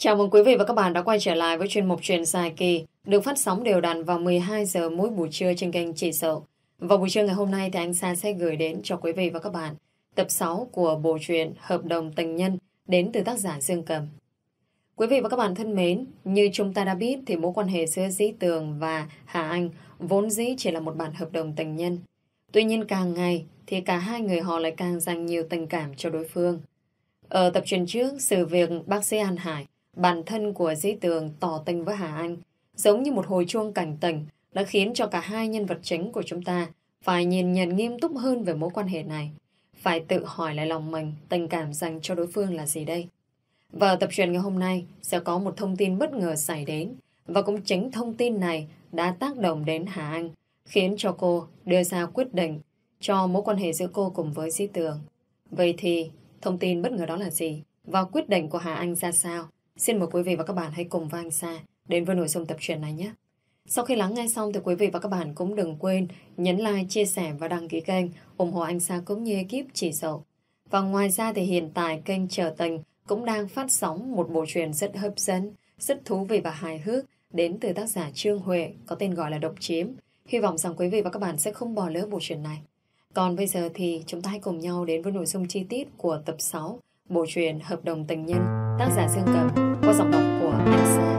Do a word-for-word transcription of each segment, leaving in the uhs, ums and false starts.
Chào mừng quý vị và các bạn đã quay trở lại với chuyên mục Chuyện dài kỳ được phát sóng đều đặn vào mười hai giờ mỗi buổi trưa trên kênh Chị Sậu. Vào buổi trưa ngày hôm nay thì anh Sa sẽ gửi đến cho quý vị và các bạn tập sáu của bộ truyện Hợp đồng tình nhân đến từ tác giả Dương Cầm. Quý vị và các bạn thân mến, như chúng ta đã biết thì mối quan hệ giữa Dĩ Tường và Hà Anh vốn dĩ chỉ là một bản hợp đồng tình nhân. Tuy nhiên càng ngày thì cả hai người họ lại càng dành nhiều tình cảm cho đối phương. Ở tập truyện trước, sự việc bác sĩ An Hải, bản thân của Dĩ Tường tỏ tình với Hà Anh, giống như một hồi chuông cảnh tỉnh, đã khiến cho cả hai nhân vật chính của chúng ta phải nhìn nhận nghiêm túc hơn về mối quan hệ này. Phải tự hỏi lại lòng mình, tình cảm dành cho đối phương là gì đây? Và ở tập truyện ngày hôm nay sẽ có một thông tin bất ngờ xảy đến, và cũng chính thông tin này đã tác động đến Hà Anh, khiến cho cô đưa ra quyết định cho mối quan hệ giữa cô cùng với Dĩ Tường. Vậy thì thông tin bất ngờ đó là gì? Và quyết định của Hà Anh ra sao? Xin mời quý vị và các bạn hãy cùng với anh Sa đến với nội dung tập truyện này nhé. Sau khi lắng nghe xong thì quý vị và các bạn cũng đừng quên nhấn like, chia sẻ và đăng ký kênh ủng hộ anh Sa cũng như ekip Chị Sậu. Và ngoài ra thì hiện tại kênh Trở Tình cũng đang phát sóng một bộ truyện rất hấp dẫn, rất thú vị và hài hước đến từ tác giả Trương Huệ có tên gọi là Độc Chiếm. Hy vọng rằng quý vị và các bạn sẽ không bỏ lỡ bộ truyện này. Còn bây giờ thì chúng ta hãy cùng nhau đến với nội dung chi tiết của tập sáu bộ truyện Hợp đồng tình nhân, tác giả Dương Cầm qua giọng đọc của anh Sa.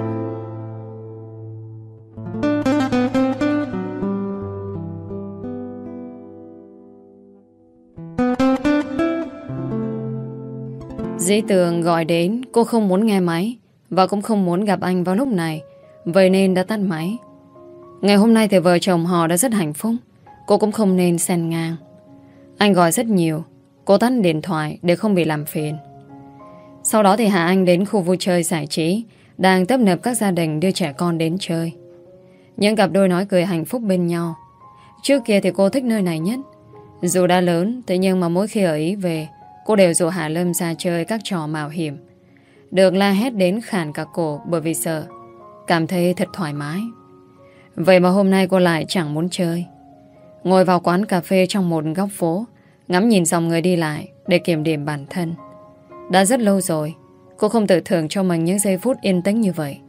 Dĩ Tường gọi đến, cô không muốn nghe máy và cũng không muốn gặp anh vào lúc này, vậy nên đã tắt máy. Ngày hôm nay thì vợ chồng họ đã rất hạnh phúc, cô cũng không nên xen ngang. Anh gọi rất nhiều, cô tắt điện thoại để không bị làm phiền. Sau đó thì Hà Anh đến khu vui chơi giải trí, đang tấp nập các gia đình đưa trẻ con đến chơi. Những cặp đôi nói cười hạnh phúc bên nhau. Trước kia thì cô thích nơi này nhất. Dù đã lớn, thế nhưng mà mỗi khi ở Ý về, cô đều rủ Hà Lâm ra chơi các trò mạo hiểm. Được la hét đến khản cả cổ bởi vì sợ, cảm thấy thật thoải mái. Vậy mà hôm nay cô lại chẳng muốn chơi. Ngồi vào quán cà phê trong một góc phố, ngắm nhìn dòng người đi lại để kiểm điểm bản thân. Đã rất lâu rồi cô không tự thưởng cho mình những giây phút yên tĩnh như vậy.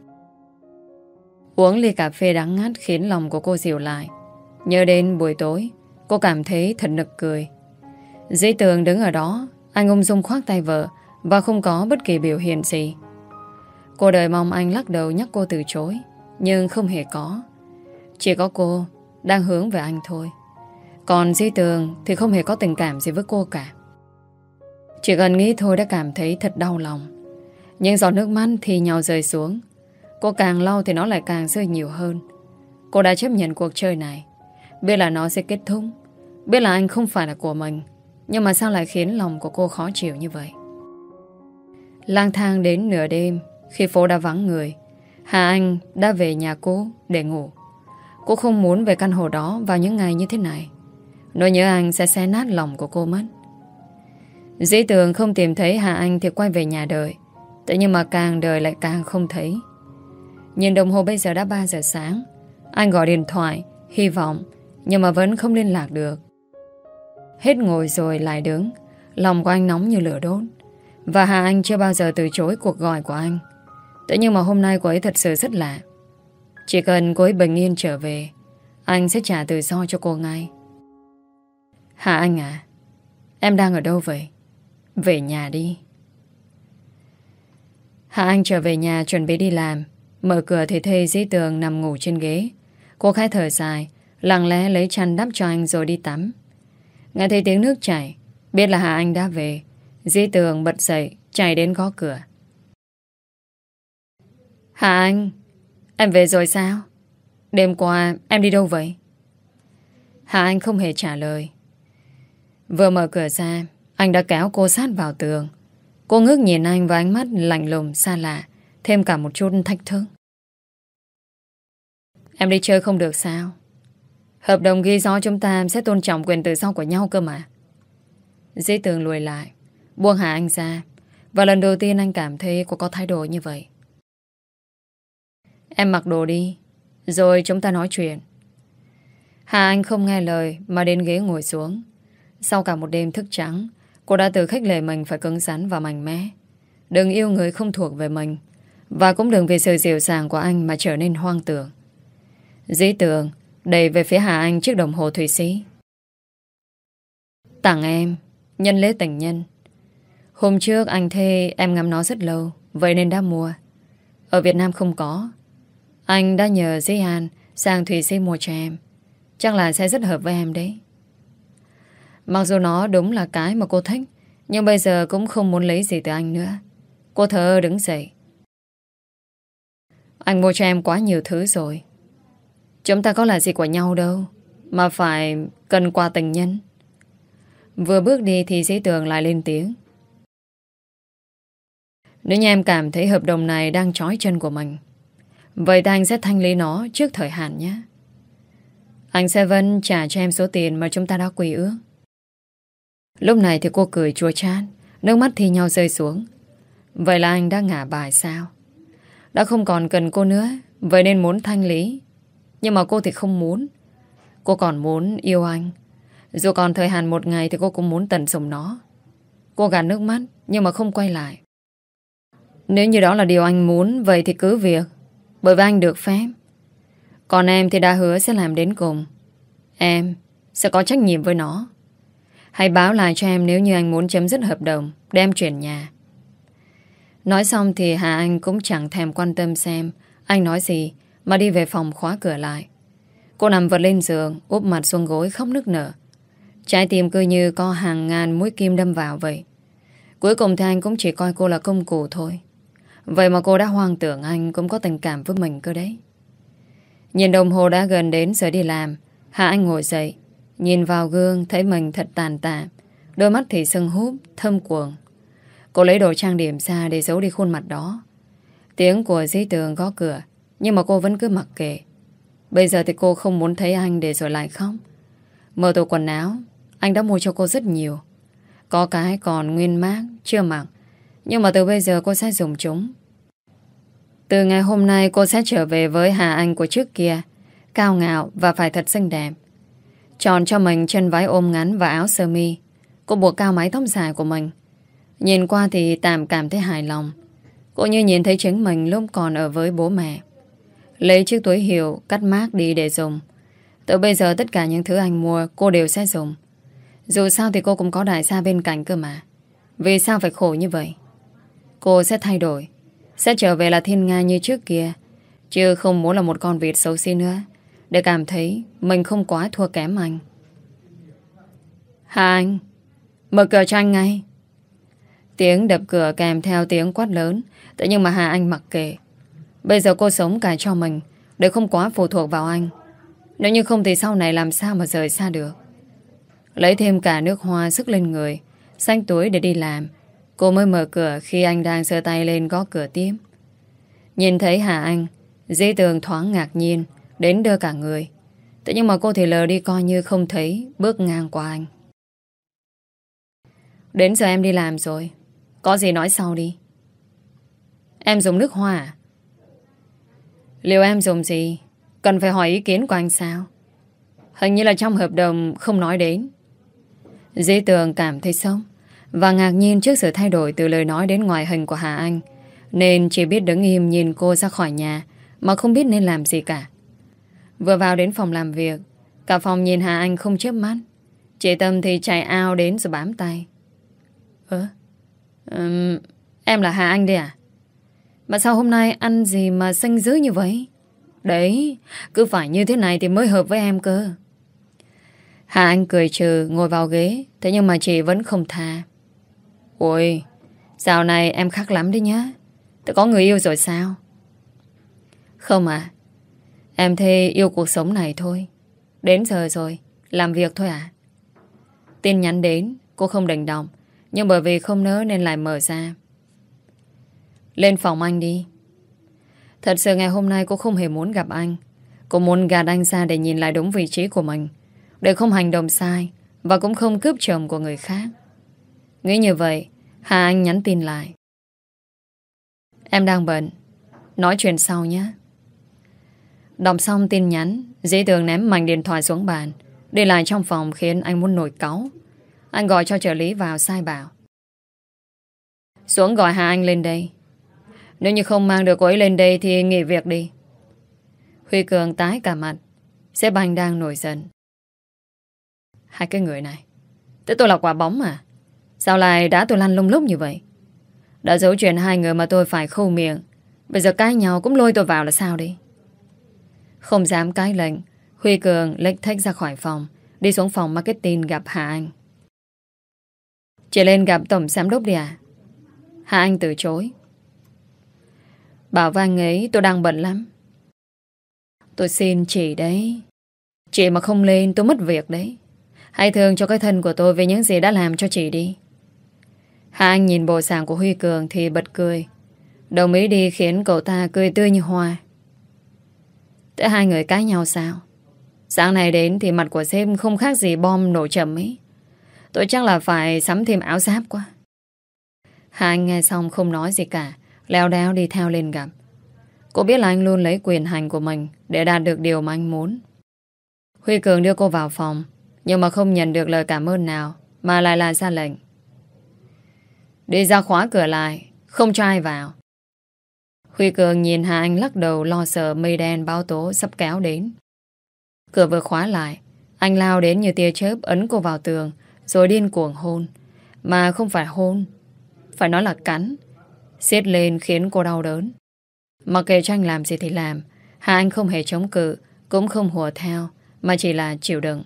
Uống ly cà phê đắng ngắt khiến lòng của cô dịu lại. Nhớ đến buổi tối, cô cảm thấy thật nực cười. Dĩ Tường đứng ở đó, anh ung dung khoác tay vợ và không có bất kỳ biểu hiện gì. Cô đợi mong anh lắc đầu nhắc cô từ chối, nhưng không hề có. Chỉ có cô đang hướng về anh thôi. Còn Dĩ Tường thì không hề có tình cảm gì với cô cả. Chỉ cần nghĩ thôi đã cảm thấy thật đau lòng. Những giọt nước mắt thì nhau rơi xuống. Cô càng lau thì nó lại càng rơi nhiều hơn. Cô đã chấp nhận cuộc chơi này, biết là nó sẽ kết thúc, biết là anh không phải là của mình, nhưng mà sao lại khiến lòng của cô khó chịu như vậy? Lang thang đến nửa đêm, khi phố đã vắng người, Hà Anh đã về nhà cô để ngủ. Cô không muốn về căn hộ đó vào những ngày như thế này. Nỗi nhớ anh sẽ xé nát lòng của cô mất. Dĩ Tường không tìm thấy Hà Anh thì quay về nhà đợi. Thế nhưng mà càng đợi lại càng không thấy. Nhìn đồng hồ bây giờ đã ba giờ sáng. Anh gọi điện thoại, hy vọng, nhưng mà vẫn không liên lạc được. Hết ngồi rồi lại đứng. Lòng của anh nóng như lửa đốt. Và Hà Anh chưa bao giờ từ chối cuộc gọi của anh. Thế nhưng mà hôm nay cô ấy thật sự rất lạ. Chỉ cần cô ấy bình yên trở về, anh sẽ trả tự do cho cô ngay. Hà Anh à, em đang ở đâu vậy? Về nhà đi. Hà Anh trở về nhà chuẩn bị đi làm. Mở cửa thì thấy Dĩ Tường nằm ngủ trên ghế. Cô khẽ thở dài, lặng lẽ lấy chăn đắp cho anh rồi đi tắm. Nghe thấy tiếng nước chảy, biết là Hà Anh đã về. Dĩ Tường bật dậy, chạy đến gõ cửa. Hà Anh, em về rồi sao? Đêm qua em đi đâu vậy? Hà Anh không hề trả lời. Vừa mở cửa ra, anh đã kéo cô sát vào tường. Cô ngước nhìn anh với ánh mắt lạnh lùng xa lạ, thêm cả một chút thách thức. Em đi chơi không được sao? Hợp đồng ghi rõ chúng ta sẽ tôn trọng quyền tự do của nhau cơ mà. Dĩ Tường lùi lại, buông Hà Anh ra. Và lần đầu tiên anh cảm thấy cô có thái độ như vậy. Em mặc đồ đi, rồi chúng ta nói chuyện. Hà Anh không nghe lời mà đến ghế ngồi xuống. Sau cả một đêm thức trắng, cô đã tự khích lệ mình phải cứng rắn và mạnh mẽ. Đừng yêu người không thuộc về mình. Và cũng đừng vì sự dịu dàng của anh mà trở nên hoang tưởng. Dĩ Tường đẩy về phía Hà Anh chiếc đồng hồ Thụy Sĩ. Tặng em, nhân lễ tình nhân. Hôm trước anh thê em ngắm nó rất lâu, vậy nên đã mua. Ở Việt Nam không có. Anh đã nhờ Dĩ An sang Thụy Sĩ mua cho em. Chắc là sẽ rất hợp với em đấy. Mặc dù nó đúng là cái mà cô thích, nhưng bây giờ cũng không muốn lấy gì từ anh nữa. Cô thở đứng dậy. Anh mua cho em quá nhiều thứ rồi. Chúng ta có là gì của nhau đâu mà phải cần quà tình nhân. Vừa bước đi thì Dĩ Tường lại lên tiếng. Nếu như em cảm thấy hợp đồng này đang trói chân của mình, vậy thì anh sẽ thanh lý nó trước thời hạn nhé. Anh sẽ vẫn trả cho em số tiền mà chúng ta đã quy ước. Lúc này thì cô cười chua chát, nước mắt thì nhau rơi xuống. Vậy là anh đã ngả bài sao? Đã không còn cần cô nữa, vậy nên muốn thanh lý. Nhưng mà cô thì không muốn. Cô còn muốn yêu anh. Dù còn thời hạn một ngày thì cô cũng muốn tận dụng nó. Cô gạt nước mắt nhưng mà không quay lại. Nếu như đó là điều anh muốn, vậy thì cứ việc. Bởi vì anh được phép. Còn em thì đã hứa sẽ làm đến cùng. Em sẽ có trách nhiệm với nó. Hãy báo lại cho em nếu như anh muốn chấm dứt hợp đồng, đem chuyển nhà. Nói xong thì Hà Anh cũng chẳng thèm quan tâm xem anh nói gì, mà đi về phòng khóa cửa lại. Cô nằm vật lên giường, úp mặt xuống gối khóc nức nở. Trái tim cứ như có hàng ngàn mũi kim đâm vào vậy. Cuối cùng thì anh cũng chỉ coi cô là công cụ thôi. Vậy mà cô đã hoang tưởng anh cũng có tình cảm với mình cơ đấy. Nhìn đồng hồ đã gần đến giờ đi làm, Hà Anh ngồi dậy, nhìn vào gương thấy mình thật tàn tạ, đôi mắt thì sưng húp, thâm quầng. Cô lấy đồ trang điểm ra để giấu đi khuôn mặt đó. Tiếng của Dĩ Tường gõ cửa, nhưng mà cô vẫn cứ mặc kệ. Bây giờ thì cô không muốn thấy anh để rồi lại khóc. Mở tủ quần áo, anh đã mua cho cô rất nhiều. Có cái còn nguyên mác, chưa mặc, nhưng mà từ bây giờ cô sẽ dùng chúng. Từ ngày hôm nay cô sẽ trở về với Hà Anh của trước kia, cao ngạo và phải thật xinh đẹp. Chọn cho mình chân váy ôm ngắn và áo sơ mi. Cô buộc cao mái tóc dài của mình. Nhìn qua thì tạm cảm thấy hài lòng. Cô như nhìn thấy chính mình lúc còn ở với bố mẹ. Lấy chiếc túi hiệu cắt mác đi để dùng. Từ bây giờ tất cả những thứ anh mua cô đều sẽ dùng. Dù sao thì cô cũng có đại gia bên cạnh cơ mà. Vì sao phải khổ như vậy? Cô sẽ thay đổi, sẽ trở về là thiên nga như trước kia, chứ không muốn là một con vịt xấu xí nữa, để cảm thấy mình không quá thua kém anh. Hà Anh, mở cửa cho anh ngay. Tiếng đập cửa kèm theo tiếng quát lớn. Thế nhưng mà Hà Anh mặc kệ. Bây giờ cô sống cả cho mình, để không quá phụ thuộc vào anh. Nếu như không thì sau này làm sao mà rời xa được. Lấy thêm cả nước hoa sức lên người, xách túi để đi làm. Cô mới mở cửa khi anh đang giơ tay lên gõ cửa tiếp. Nhìn thấy Hà Anh, Dĩ Tường thoáng ngạc nhiên, đến đưa cả người. Thế nhưng mà cô thì lờ đi coi như không thấy, bước ngang qua anh. Đến giờ em đi làm rồi, có gì nói sau đi. Em dùng nước hoa à? Liệu em dùng gì cần phải hỏi ý kiến của anh sao? Hình như là trong hợp đồng không nói đến. Dĩ Tường cảm thấy sốc và ngạc nhiên trước sự thay đổi từ lời nói đến ngoại hình của Hà Anh, nên chỉ biết đứng im nhìn cô ra khỏi nhà mà không biết nên làm gì cả. Vừa vào đến phòng làm việc, cả phòng nhìn Hà Anh không chớp mắt. Chị Tâm thì chạy ao đến rồi bám tay. Ơ um, Em là Hà Anh đây à? Mà sao hôm nay ăn gì mà xanh dữ như vậy? Đấy, cứ phải như thế này thì mới hợp với em cơ. Hà Anh cười trừ ngồi vào ghế. Thế nhưng mà chị vẫn không tha. Ôi, dạo này em khác lắm đấy nhá. Tôi có người yêu rồi sao? Không à, em thề yêu cuộc sống này thôi. Đến giờ rồi, làm việc thôi à? Tin nhắn đến, cô không định đọc, nhưng bởi vì không nỡ nên lại mở ra. Lên phòng anh đi. Thật sự ngày hôm nay cô không hề muốn gặp anh. Cô muốn gạt anh ra để nhìn lại đúng vị trí của mình, để không hành động sai và cũng không cướp chồng của người khác. Nghĩ như vậy, Hà Anh nhắn tin lại. Em đang bận, nói chuyện sau nhé. Đọc xong tin nhắn, Dĩ Tường ném mảnh điện thoại xuống bàn, đi lại trong phòng khiến anh muốn nổi cáu. Anh gọi cho trợ lý vào sai bảo. Xuống gọi Hà Anh lên đây. Nếu như không mang được cô ấy lên đây thì nghỉ việc đi. Huy Cường tái cả mặt. Sếp anh đang nổi giận. Hai cái người này, thế tôi là quả bóng mà. Sao lại đã tôi lăn lung lúc như vậy? Đã giấu chuyện hai người mà tôi phải khâu miệng. Bây giờ cãi nhau cũng lôi tôi vào là sao đi? Không dám cãi lệnh, Huy Cường lếch thếch ra khỏi phòng, đi xuống phòng marketing gặp Hà Anh. Chị lên gặp tổng giám đốc đi à? Hà Anh từ chối. Bảo với anh ấy tôi đang bận lắm. Tôi xin chị đấy. Chị mà không lên tôi mất việc đấy. Hãy thương cho cái thân của tôi về những gì đã làm cho chị đi. Hà Anh nhìn bộ dạng của Huy Cường thì bật cười. Đồng ý đi khiến cậu ta cười tươi như hoa. Thế hai người cãi nhau sao? Sáng nay đến thì mặt của sếp không khác gì bom nổ chậm ấy. Tôi chắc là phải sắm thêm áo giáp quá. Hà Anh nghe xong không nói gì cả, leo đéo đi theo lên gặp. Cô biết là anh luôn lấy quyền hành của mình để đạt được điều mà anh muốn. Huy Cường đưa cô vào phòng, nhưng mà không nhận được lời cảm ơn nào, mà lại là ra lệnh. Đi ra khóa cửa lại, không cho ai vào. Huy Cường nhìn Hà Anh lắc đầu lo sợ mây đen báo tố sắp kéo đến. Cửa vừa khóa lại, anh lao đến như tia chớp ấn cô vào tường, rồi điên cuồng hôn. Mà không phải hôn, phải nói là cắn. Xiết lên khiến cô đau đớn. Mặc kệ cho anh làm gì thì làm, Hà Anh không hề chống cự, cũng không hùa theo, mà chỉ là chịu đựng.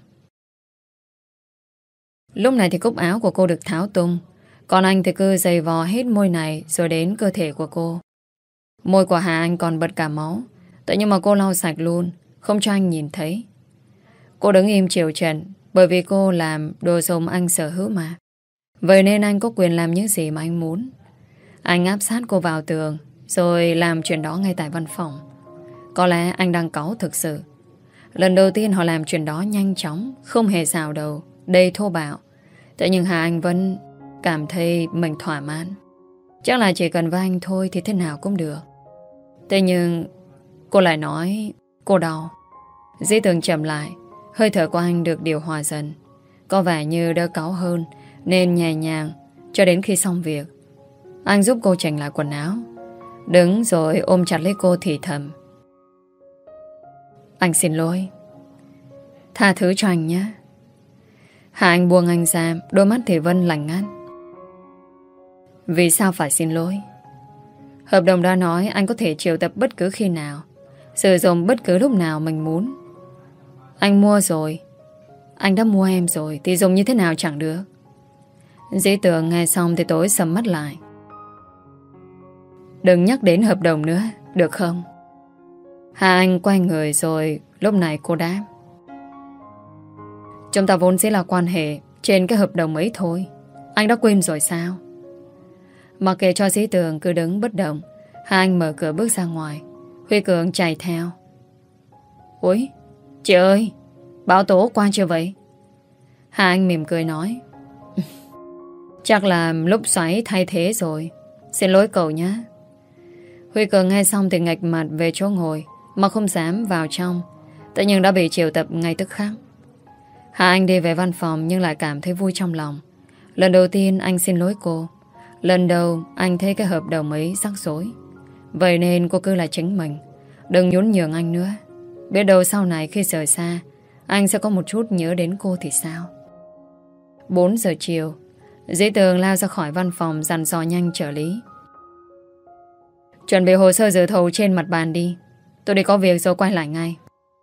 Lúc này thì cúc áo của cô được tháo tung, còn anh thì cứ giày vò hết môi này rồi đến cơ thể của cô. Môi của Hà Anh còn bật cả máu, tự nhiên mà cô lau sạch luôn, không cho anh nhìn thấy. Cô đứng im chịu trận, bởi vì cô làm đồ dùng anh sở hữu mà. Vậy nên anh có quyền làm những gì mà anh muốn. Anh áp sát cô vào tường, rồi làm chuyện đó ngay tại văn phòng. Có lẽ anh đang cáu thực sự. Lần đầu tiên họ làm chuyện đó nhanh chóng, không hề xào đầu, đầy thô bạo. Thế nhưng Hà Anh vẫn cảm thấy mình thỏa mãn. Chắc là chỉ cần với anh thôi thì thế nào cũng được. Thế nhưng cô lại nói cô đau. Dĩ tường chậm lại, hơi thở của anh được điều hòa dần. Có vẻ như đỡ cáu hơn, nên nhẹ nhàng cho đến khi xong việc. Anh giúp cô chỉnh lại quần áo, đứng rồi ôm chặt lấy cô thì thầm. Anh xin lỗi. Tha thứ cho anh nhé. Hà Anh buông anh ra, đôi mắt thì Vân lạnh ngắt. Vì sao phải xin lỗi? Hợp đồng đã nói anh có thể triệu tập bất cứ khi nào, sử dụng bất cứ lúc nào mình muốn. Anh mua rồi, anh đã mua em rồi, thì dùng như thế nào chẳng được. Dĩ tưởng nghe xong thì tối sầm mắt lại. Đừng nhắc đến hợp đồng nữa, được không? Hà Anh quay người rồi lúc này cô đáp. Chúng ta vốn sẽ là quan hệ trên cái hợp đồng ấy thôi. Anh đã quên rồi sao? Mặc kệ cho Dĩ Tường cứ đứng bất động, Hà Anh mở cửa bước ra ngoài. Huy Cường chạy theo. Ôi, chị ơi, báo tố qua chưa vậy? Hà Anh mỉm cười nói. Chắc là lúc xoáy thay thế rồi. Xin lỗi cậu nhé. Huy Cường nghe xong thì ngạch mặt về chỗ ngồi, mà không dám vào trong. Tự nhiên đã bị triệu tập ngay tức khắc. Hà Anh đi về văn phòng nhưng lại cảm thấy vui trong lòng. Lần đầu tiên anh xin lỗi cô. Lần đầu anh thấy cái hợp đồng ấy rắc rối. Vậy nên cô cứ là chính mình, đừng nhún nhường anh nữa. Biết đâu sau này khi rời xa, anh sẽ có một chút nhớ đến cô thì sao. Bốn giờ chiều, Dĩ Tường lao ra khỏi văn phòng dặn dò nhanh trợ lý. Chuẩn bị hồ sơ dự thầu trên mặt bàn đi. Tôi đi có việc rồi quay lại ngay.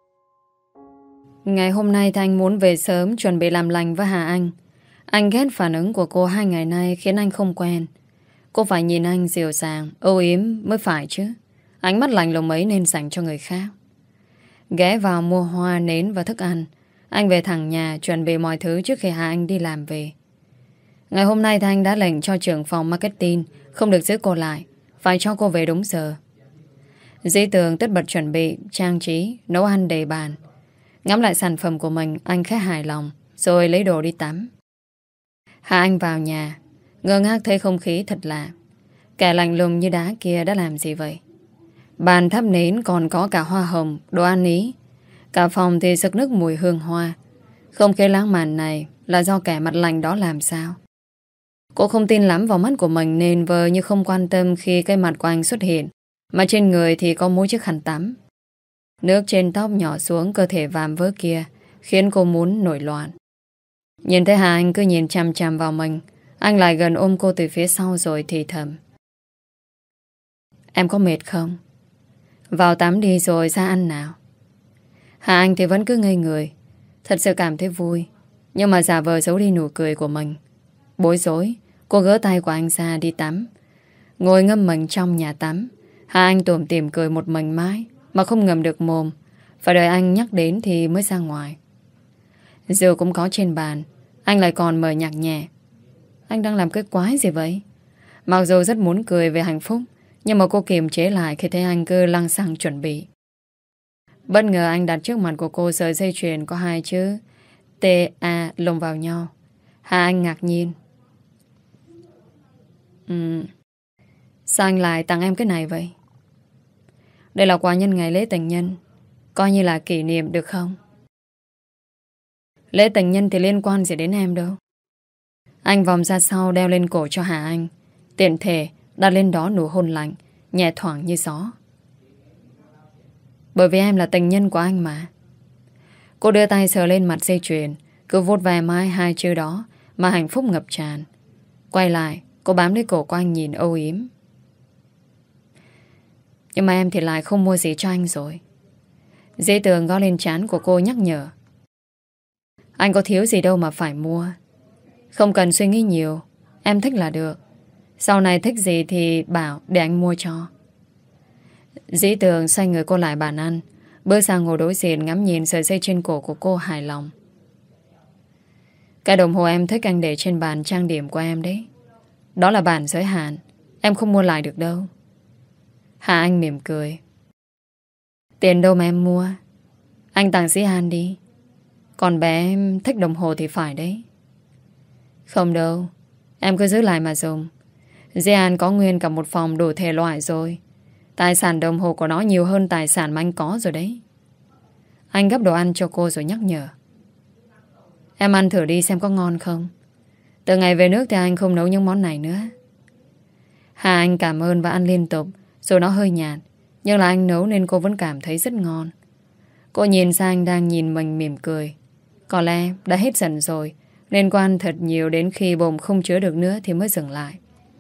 Ngày hôm nay thì anh muốn về sớm chuẩn bị làm lành với Hà Anh. Anh ghét phản ứng của cô hai ngày nay khiến anh không quen. Cô phải nhìn anh dịu dàng, âu yếm mới phải chứ. Ánh mắt lạnh lùng ấy nên dành cho người khác. Ghé vào mua hoa, nến và thức ăn. Anh về thẳng nhà chuẩn bị mọi thứ trước khi Hà Anh đi làm về. Ngày hôm nay thì anh đã lệnh cho trưởng phòng marketing không được giữ cô lại, phải cho cô về đúng giờ. Dĩ Tường tất bật chuẩn bị, trang trí, nấu ăn đầy bàn. Ngắm lại sản phẩm của mình, anh khá hài lòng, rồi lấy đồ đi tắm. Hà Anh vào nhà, ngơ ngác thấy không khí thật lạ. Kẻ lạnh lùng như đá kia đã làm gì vậy? Bàn thắp nến còn có cả hoa hồng, đồ ăn Ý. Cả phòng thì sực nức mùi hương hoa. Không khí lãng mạn này là do kẻ mặt lạnh đó làm sao? Cô không tin lắm vào mắt của mình nên vờ như không quan tâm khi cái mặt của anh xuất hiện, mà trên người thì có mỗi chiếc khăn tắm. Nước trên tóc nhỏ xuống cơ thể vạm vỡ kia khiến cô muốn nổi loạn. Nhìn thấy Hà Anh cứ nhìn chằm chằm vào mình, anh lại gần ôm cô từ phía sau rồi thì thầm: Em có mệt không? Vào tắm đi rồi ra ăn nào. Hà Anh thì vẫn cứ ngây người, thật sự cảm thấy vui, nhưng mà giả vờ giấu đi nụ cười của mình. Bối rối, cô gỡ tay của anh ra đi tắm. Ngồi ngâm mình trong nhà tắm, Hà Anh tủm tỉm cười một mình mãi mà không ngậm được mồm. Phải đợi anh nhắc đến thì mới ra ngoài. Rượu cũng có trên bàn, anh lại còn mở nhạc nhẹ. Anh đang làm cái quái gì vậy? Mặc dù rất muốn cười về hạnh phúc, nhưng mà cô kiềm chế lại khi thấy anh cứ lăng xăng chuẩn bị. Bất ngờ anh đặt trước mặt của cô sợi dây chuyền có hai chữ T A lồng vào nhau. Hà Anh ngạc nhiên. Ừ, sao anh lại tặng em cái này vậy? Đây là quà nhân ngày lễ tình nhân, coi như là kỷ niệm được không? Lễ tình nhân thì liên quan gì đến em đâu. Anh vòng ra sau đeo lên cổ cho Hà Anh, tiện thể đặt lên đó nụ hôn lạnh, nhẹ thoảng như gió. Bởi vì em là tình nhân của anh mà. Cô đưa tay sờ lên mặt dây chuyền, cứ vuốt ve mãi hai chữ đó mà hạnh phúc ngập tràn. Quay lại, cô bám lấy cổ của anh nhìn âu yếm. Nhưng mà em thì lại không mua gì cho anh rồi. Dễ tường gõ lên trán của cô nhắc nhở. Anh có thiếu gì đâu mà phải mua. Không cần suy nghĩ nhiều, em thích là được. Sau này thích gì thì bảo để anh mua cho. Dĩ tường xoay người cô lại bàn ăn, bước sang ngồi đối diện ngắm nhìn sợi dây trên cổ của cô hài lòng. Cái đồng hồ em thích anh để trên bàn trang điểm của em đấy. Đó là bản giới hạn, em không mua lại được đâu. Hà Anh mỉm cười. Tiền đâu mà em mua, anh tặng Dĩ An đi. Còn bé em thích đồng hồ thì phải đấy. Không đâu, em cứ giữ lại mà dùng. Dĩ An có nguyên cả một phòng đủ thể loại rồi. Tài sản đồng hồ của nó nhiều hơn tài sản mà anh có rồi đấy. Anh gấp đồ ăn cho cô rồi nhắc nhở. Em ăn thử đi xem có ngon không. Từ ngày về nước thì anh không nấu những món này nữa. Hà Anh cảm ơn và ăn liên tục. Rồi nó hơi nhạt, nhưng là anh nấu nên cô vẫn cảm thấy rất ngon. Cô nhìn sang anh đang nhìn mình mỉm cười. Có lẽ đã hết giận rồi, nên cô ăn thật nhiều đến khi bụng không chứa được nữa thì mới dừng lại.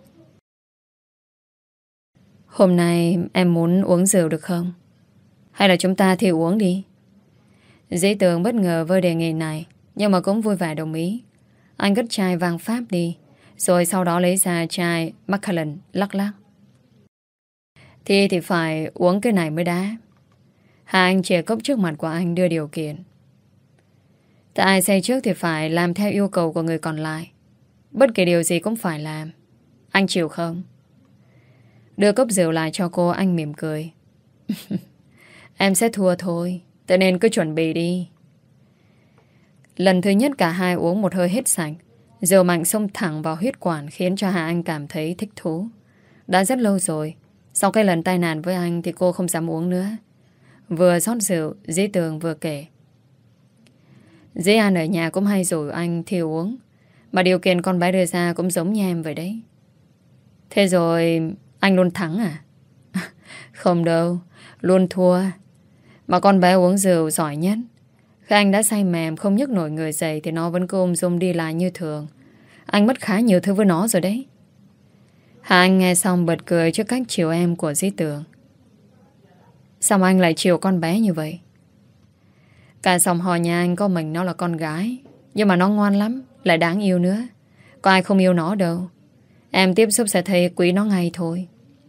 Hôm nay em muốn uống rượu được không? Hay là chúng ta thì uống đi. Dĩ tường bất ngờ với đề nghị này, nhưng mà cũng vui vẻ đồng ý. Anh cất chai vang Pháp đi, rồi sau đó lấy ra chai Macallan lắc lắc. Thì thì phải uống cái này mới đá. Hà Anh chìa cốc trước mặt của anh đưa điều kiện. Tại ai say trước thì phải làm theo yêu cầu của người còn lại. Bất kỳ điều gì cũng phải làm. Anh chịu không? Đưa cốc rượu lại cho cô, anh mỉm cười. Em sẽ thua thôi, cho nên cứ chuẩn bị đi. Lần thứ nhất cả hai uống một hơi hết sạch. Rượu mạnh xông thẳng vào huyết quản khiến cho Hà Anh cảm thấy thích thú. Đã rất lâu rồi, sau cái lần tai nạn với anh thì cô không dám uống nữa. Vừa rót rượu, Dĩ Tường vừa kể. Dĩ An ở nhà cũng hay rủ anh thì uống, mà điều kiện con bé đưa ra cũng giống như em vậy đấy. Thế rồi anh luôn thắng à? Không đâu, luôn thua. Mà con bé uống rượu giỏi nhất. Khi anh đã say mềm không nhấc nổi người dậy thì nó vẫn cứ ôm dung đi lại như thường. Anh mất khá nhiều thứ với nó rồi đấy. Hà Anh nghe xong bật cười trước cách chiều em của Dĩ Tường. Sao anh lại chiều con bé như vậy? Cả dòng họ nhà anh có mình nó là con gái, nhưng mà nó ngoan lắm, lại đáng yêu nữa. Có ai không yêu nó đâu. Em tiếp xúc sẽ thấy quý nó ngay thôi.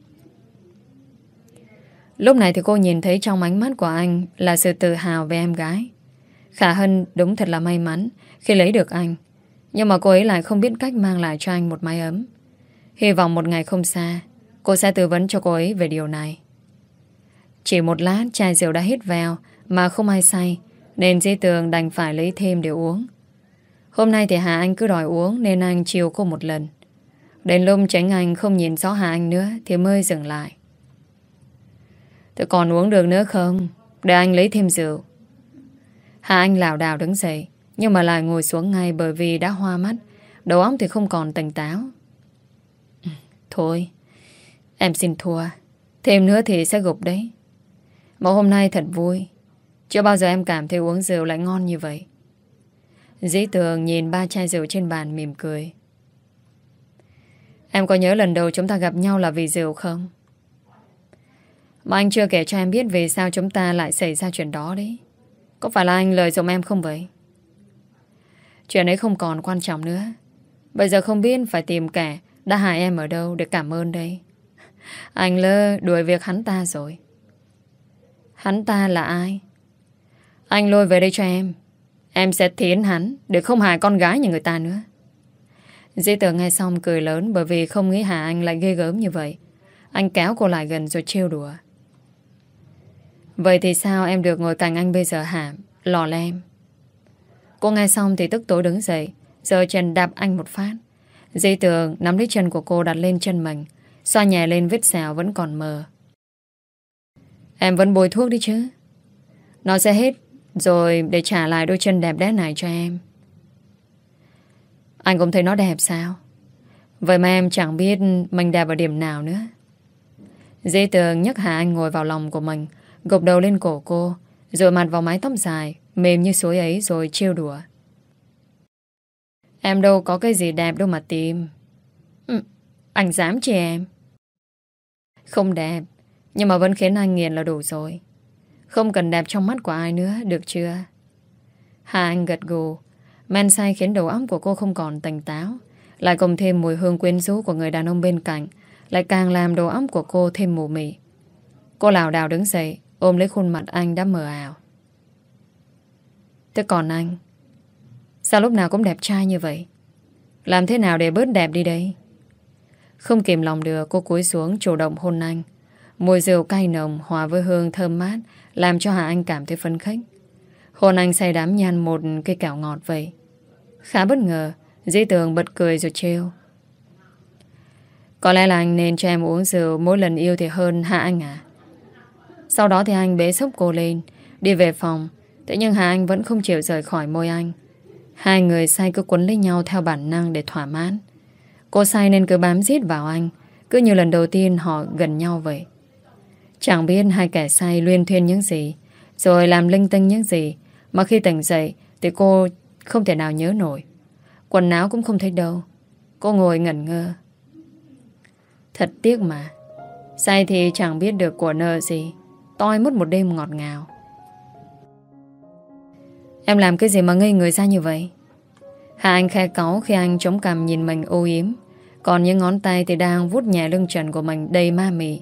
Lúc này thì cô nhìn thấy trong ánh mắt của anh là sự tự hào về em gái. Khả Hân đúng thật là may mắn khi lấy được anh, nhưng mà cô ấy lại không biết cách mang lại cho anh một mái ấm. Hy vọng một ngày không xa cô sẽ tư vấn cho cô ấy về điều này. Chỉ một lát chai rượu đã hết vào mà không ai say, nên Dĩ Tường đành phải lấy thêm để uống. Hôm nay thì Hà Anh cứ đòi uống nên anh chiều cô một lần. Đến lúc tránh anh không nhìn rõ Hà Anh nữa thì mới dừng lại. Tôi còn uống được nữa không? Để anh lấy thêm rượu. Hà Anh lảo đảo đứng dậy, nhưng mà lại ngồi xuống ngay bởi vì đã hoa mắt, đầu óc thì không còn tỉnh táo. Thôi, em xin thua. Thêm nữa thì sẽ gục đấy. Mà hôm nay thật vui. Chưa bao giờ em cảm thấy uống rượu lại ngon như vậy. Dĩ Tường nhìn ba chai rượu trên bàn mỉm cười. Em có nhớ lần đầu chúng ta gặp nhau là vì rượu không? Mà anh chưa kể cho em biết vì sao chúng ta lại xảy ra chuyện đó đấy. Có phải là anh lợi dụng em không vậy? Chuyện ấy không còn quan trọng nữa. Bây giờ không biết phải tìm kẻ đã hại em ở đâu để cảm ơn đây. Anh lơ đuổi việc hắn ta rồi. Hắn ta là ai? Anh lôi về đây cho em. Em sẽ thiến hắn để không hại con gái như người ta nữa. Dĩ Tường nghe xong cười lớn bởi vì không nghĩ Hà Anh lại ghê gớm như vậy. Anh kéo cô lại gần rồi trêu đùa. Vậy thì sao em được ngồi cạnh anh bây giờ hả? Lò lem. Cô nghe xong thì tức tối đứng dậy, giơ chân đạp anh một phát. Dĩ Tường nắm lấy chân của cô đặt lên chân mình, xoa nhẹ lên vết sẹo vẫn còn mờ. Em vẫn bôi thuốc đi chứ. Nó sẽ hết rồi để trả lại đôi chân đẹp đẽ này cho em. Anh cũng thấy nó đẹp sao? Vậy mà em chẳng biết mình đẹp ở điểm nào nữa. Dĩ Tường nhấc Hà Anh ngồi vào lòng của mình, gục đầu lên cổ cô, rồi mặt vào mái tóc dài mềm như suối ấy rồi trêu đùa. Em đâu có cái gì đẹp đâu mà tìm. ừ, Anh dám chê em. Không đẹp, nhưng mà vẫn khiến anh nghiền là đủ rồi. Không cần đẹp trong mắt của ai nữa, được chưa? Hà Anh gật gù. Men say khiến đầu óc của cô không còn tỉnh táo, lại cộng thêm mùi hương quyến rũ của người đàn ông bên cạnh, lại càng làm đầu óc của cô thêm mù mị. Cô lảo đảo đứng dậy, ôm lấy khuôn mặt anh đã mờ ảo. Thế còn anh, sao lúc nào cũng đẹp trai như vậy? Làm thế nào để bớt đẹp đi đây? Không kìm lòng được, cô cúi xuống chủ động hôn anh. Mùi rượu cay nồng hòa với hương thơm mát làm cho Hà Anh cảm thấy phấn khích. Hôn anh say đắm nhan một cây kẹo ngọt vậy. Khá bất ngờ, Dĩ Tường bật cười rồi trêu. Có lẽ là anh nên cho em uống rượu mỗi lần yêu thì hơn hả anh à? Sau đó thì anh bế xốc cô lên, đi về phòng. Thế nhưng Hà Anh vẫn không chịu rời khỏi môi anh. Hai người say cứ quấn lấy nhau theo bản năng để thỏa mãn. Cô say nên cứ bám giết vào anh, cứ như lần đầu tiên họ gần nhau vậy. Chẳng biết hai kẻ say luyên thuyên những gì, rồi làm linh tinh những gì, mà khi tỉnh dậy thì cô không thể nào nhớ nổi. Quần áo cũng không thấy đâu. Cô ngồi ngẩn ngơ. Thật tiếc mà, say thì chẳng biết được của nợ gì, toi mất một đêm ngọt ngào. Em làm cái gì mà ngây người ra như vậy? Hà Anh khe cáu khi anh chống cằm nhìn mình âu yếm, còn những ngón tay thì đang vuốt nhẹ lưng trần của mình đầy ma mị.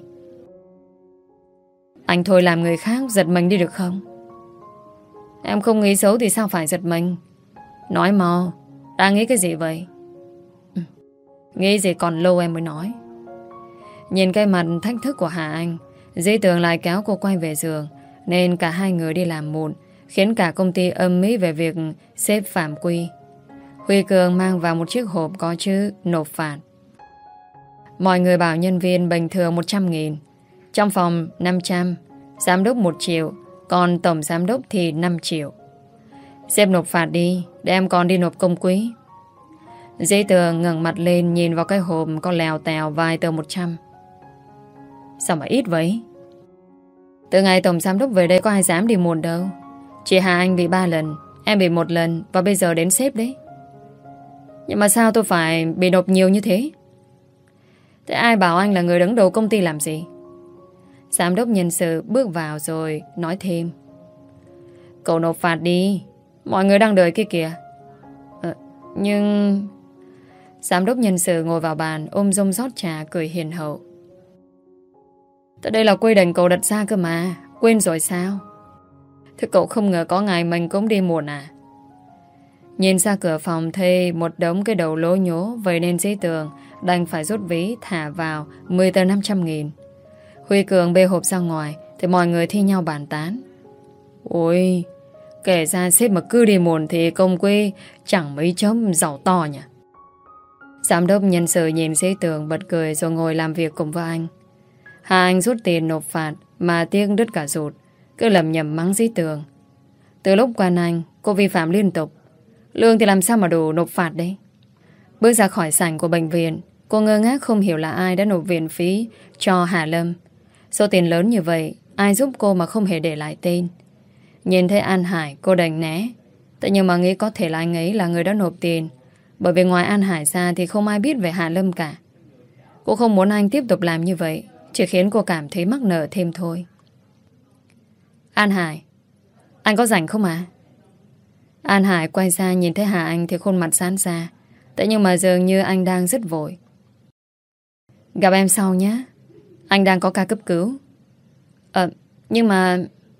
Anh thôi làm người khác giật mình đi được không? Em không nghĩ xấu thì sao phải giật mình? Nói mau, đang nghĩ cái gì vậy? Ừ, nghĩ gì còn lâu em mới nói. Nhìn cái mặt thách thức của Hà Anh, Dĩ Tường lại kéo cô quay về giường, nên cả hai người đi làm muộn, khiến cả công ty âm mỹ về việc xếp phạm quy. Huy Cường mang vào một chiếc hộp có chữ nộp phạt. Mọi người bảo nhân viên bình thường một trăm nghìn, trong phòng năm trăm, giám đốc một triệu, còn tổng giám đốc thì năm triệu. Xếp nộp phạt đi, để em còn đi nộp công quý. Dĩ Tường ngẩng mặt lên nhìn vào cái hộp có lèo tèo vài tờ một trăm. Sao mà ít vậy? Từ ngày tổng giám đốc về đây có ai dám đi muộn đâu. Chị Hà Anh bị ba lần, em bị một lần, và bây giờ đến sếp đấy. Nhưng mà sao tôi phải bị nộp nhiều như thế? Thế ai bảo anh là người đứng đầu công ty làm gì? Giám đốc nhân sự bước vào rồi nói thêm. Cậu nộp phạt đi, mọi người đang đợi kia kìa. à, Nhưng Giám đốc nhân sự ngồi vào bàn, ôm rông rót trà cười hiền hậu. Thế đây là quy định cậu đặt ra cơ mà, quên rồi sao? Thế cậu không ngờ có ngày mình cũng đi muộn à? Nhìn ra cửa phòng thấy một đống cái đầu lố nhố, vậy nên Dĩ Tường đành phải rút ví thả vào mười tờ năm trăm nghìn. Huy Cường bê hộp ra ngoài thì mọi người thi nhau bàn tán. Ôi, kể ra sếp mà cứ đi muộn thì công quy chẳng mấy chấm giàu to nhỉ. Giám đốc nhân sự nhìn Dĩ Tường bật cười rồi ngồi làm việc cùng với anh. Hà Anh rút tiền nộp phạt mà tiếng đứt cả ruột, cứ lầm nhầm mắng Dĩ Tường. Từ lúc quen anh, cô vi phạm liên tục. Lương thì làm sao mà đủ nộp phạt đấy? Bước ra khỏi sảnh của bệnh viện, Cô ngơ ngác không hiểu là ai đã nộp viện phí cho Hà Lâm. Số tiền lớn như vậy, ai giúp cô mà không hề để lại tên. Nhìn thấy An Hải, cô đành né. Tự nhiên mà nghĩ có thể là anh ấy là người đã nộp tiền. Bởi vì ngoài An Hải ra thì không ai biết về Hà Lâm cả. Cô không muốn anh tiếp tục làm như vậy, chỉ khiến cô cảm thấy mắc nợ thêm thôi. An Hải, anh có rảnh không à? An Hải quay ra nhìn thấy Hà Anh thì khuôn mặt sáng ra. Thế nhưng mà dường như anh đang rất vội. Gặp em sau nhé. Anh đang có ca cấp cứu. Ờ, nhưng mà...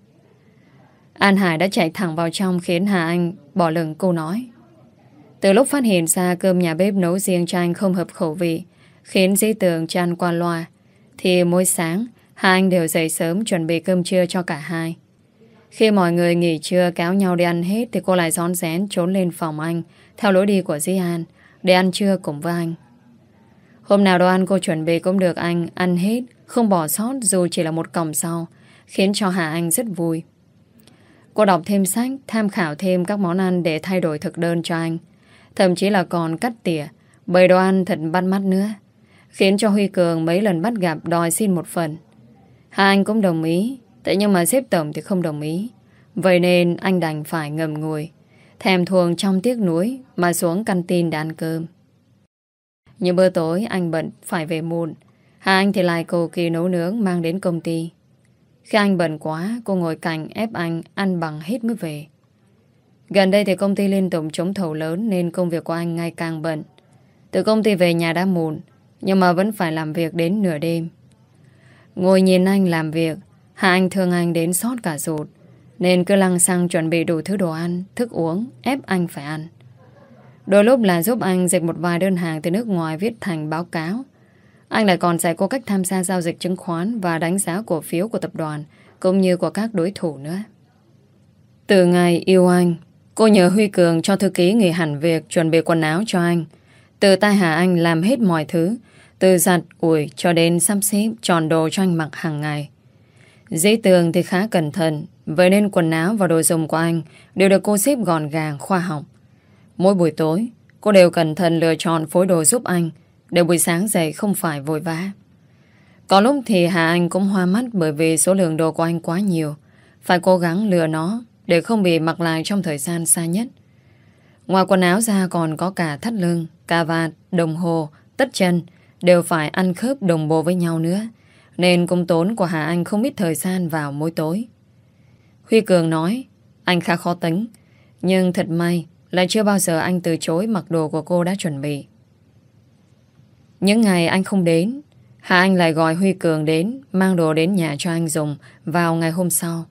An Hải đã chạy thẳng vào trong khiến Hà Anh bỏ lửng câu nói. Từ lúc phát hiện ra cơm nhà bếp nấu riêng cho anh không hợp khẩu vị, khiến Dĩ Tường chan qua loa, thì mỗi sáng Hà Anh đều dậy sớm chuẩn bị cơm trưa cho cả hai. Khi mọi người nghỉ trưa kéo nhau đi ăn hết thì cô lại rón rén trốn lên phòng anh theo lối đi của Dĩ An để ăn trưa cùng với anh. Hôm nào đồ ăn cô chuẩn bị cũng được anh ăn hết, không bỏ sót dù chỉ là một cọng rau, khiến cho Hà Anh rất vui. Cô đọc thêm sách, tham khảo thêm các món ăn để thay đổi thực đơn cho anh. Thậm chí là còn cắt tỉa, bày đồ ăn thật bắt mắt nữa, khiến cho Huy Cường mấy lần bắt gặp đòi xin một phần. Hà Anh cũng đồng ý, thế nhưng mà sếp tổng thì không đồng ý. Vậy nên anh đành phải ngầm ngùi, thèm thuồng trong tiếc nuối mà xuống canteen để ăn cơm. Nhưng bữa tối anh bận phải về muộn. Hà Anh thì lại cầu kỳ nấu nướng mang đến công ty. Khi anh bận quá, cô ngồi cạnh ép anh ăn bằng hết mới về. Gần đây thì công ty liên tục trúng thầu lớn nên công việc của anh ngày càng bận. Từ công ty về nhà đã muộn, nhưng mà vẫn phải làm việc đến nửa đêm. Ngồi nhìn anh làm việc, Hà Anh thương anh đến xót cả ruột, nên cứ lăng xăng chuẩn bị đủ thứ đồ ăn, thức uống, ép anh phải ăn. Đôi lúc là giúp anh dịch một vài đơn hàng từ nước ngoài viết thành báo cáo. Anh lại còn dạy cô cách tham gia giao dịch chứng khoán và đánh giá cổ phiếu của tập đoàn, cũng như của các đối thủ nữa. Từ ngày yêu anh, cô nhờ Huy Cường cho thư ký nghỉ hẳn việc chuẩn bị quần áo cho anh. Từ tay Hà Anh làm hết mọi thứ, từ giặt, ủi cho đến sắp xếp chọn đồ cho anh mặc hàng ngày. Dĩ Tường thì khá cẩn thận, vậy nên quần áo và đồ dùng của anh đều được cô xếp gọn gàng, khoa học. Mỗi buổi tối, cô đều cẩn thận lựa chọn phối đồ giúp anh, để buổi sáng dậy không phải vội vã. Có lúc thì Hà Anh cũng hoa mắt bởi vì số lượng đồ của anh quá nhiều, phải cố gắng lựa nó để không bị mặc lại trong thời gian xa nhất. Ngoài quần áo ra còn có cả thắt lưng, cà vạt, đồng hồ, tất chân đều phải ăn khớp đồng bộ với nhau nữa, nên công tốn của Hà Anh không ít thời gian vào mỗi tối. Huy Cường nói anh khá khó tính, nhưng thật may là chưa bao giờ anh từ chối mặc đồ của cô đã chuẩn bị. Những ngày anh không đến, Hà Anh lại gọi Huy Cường đến, mang đồ đến nhà cho anh dùng vào ngày hôm sau.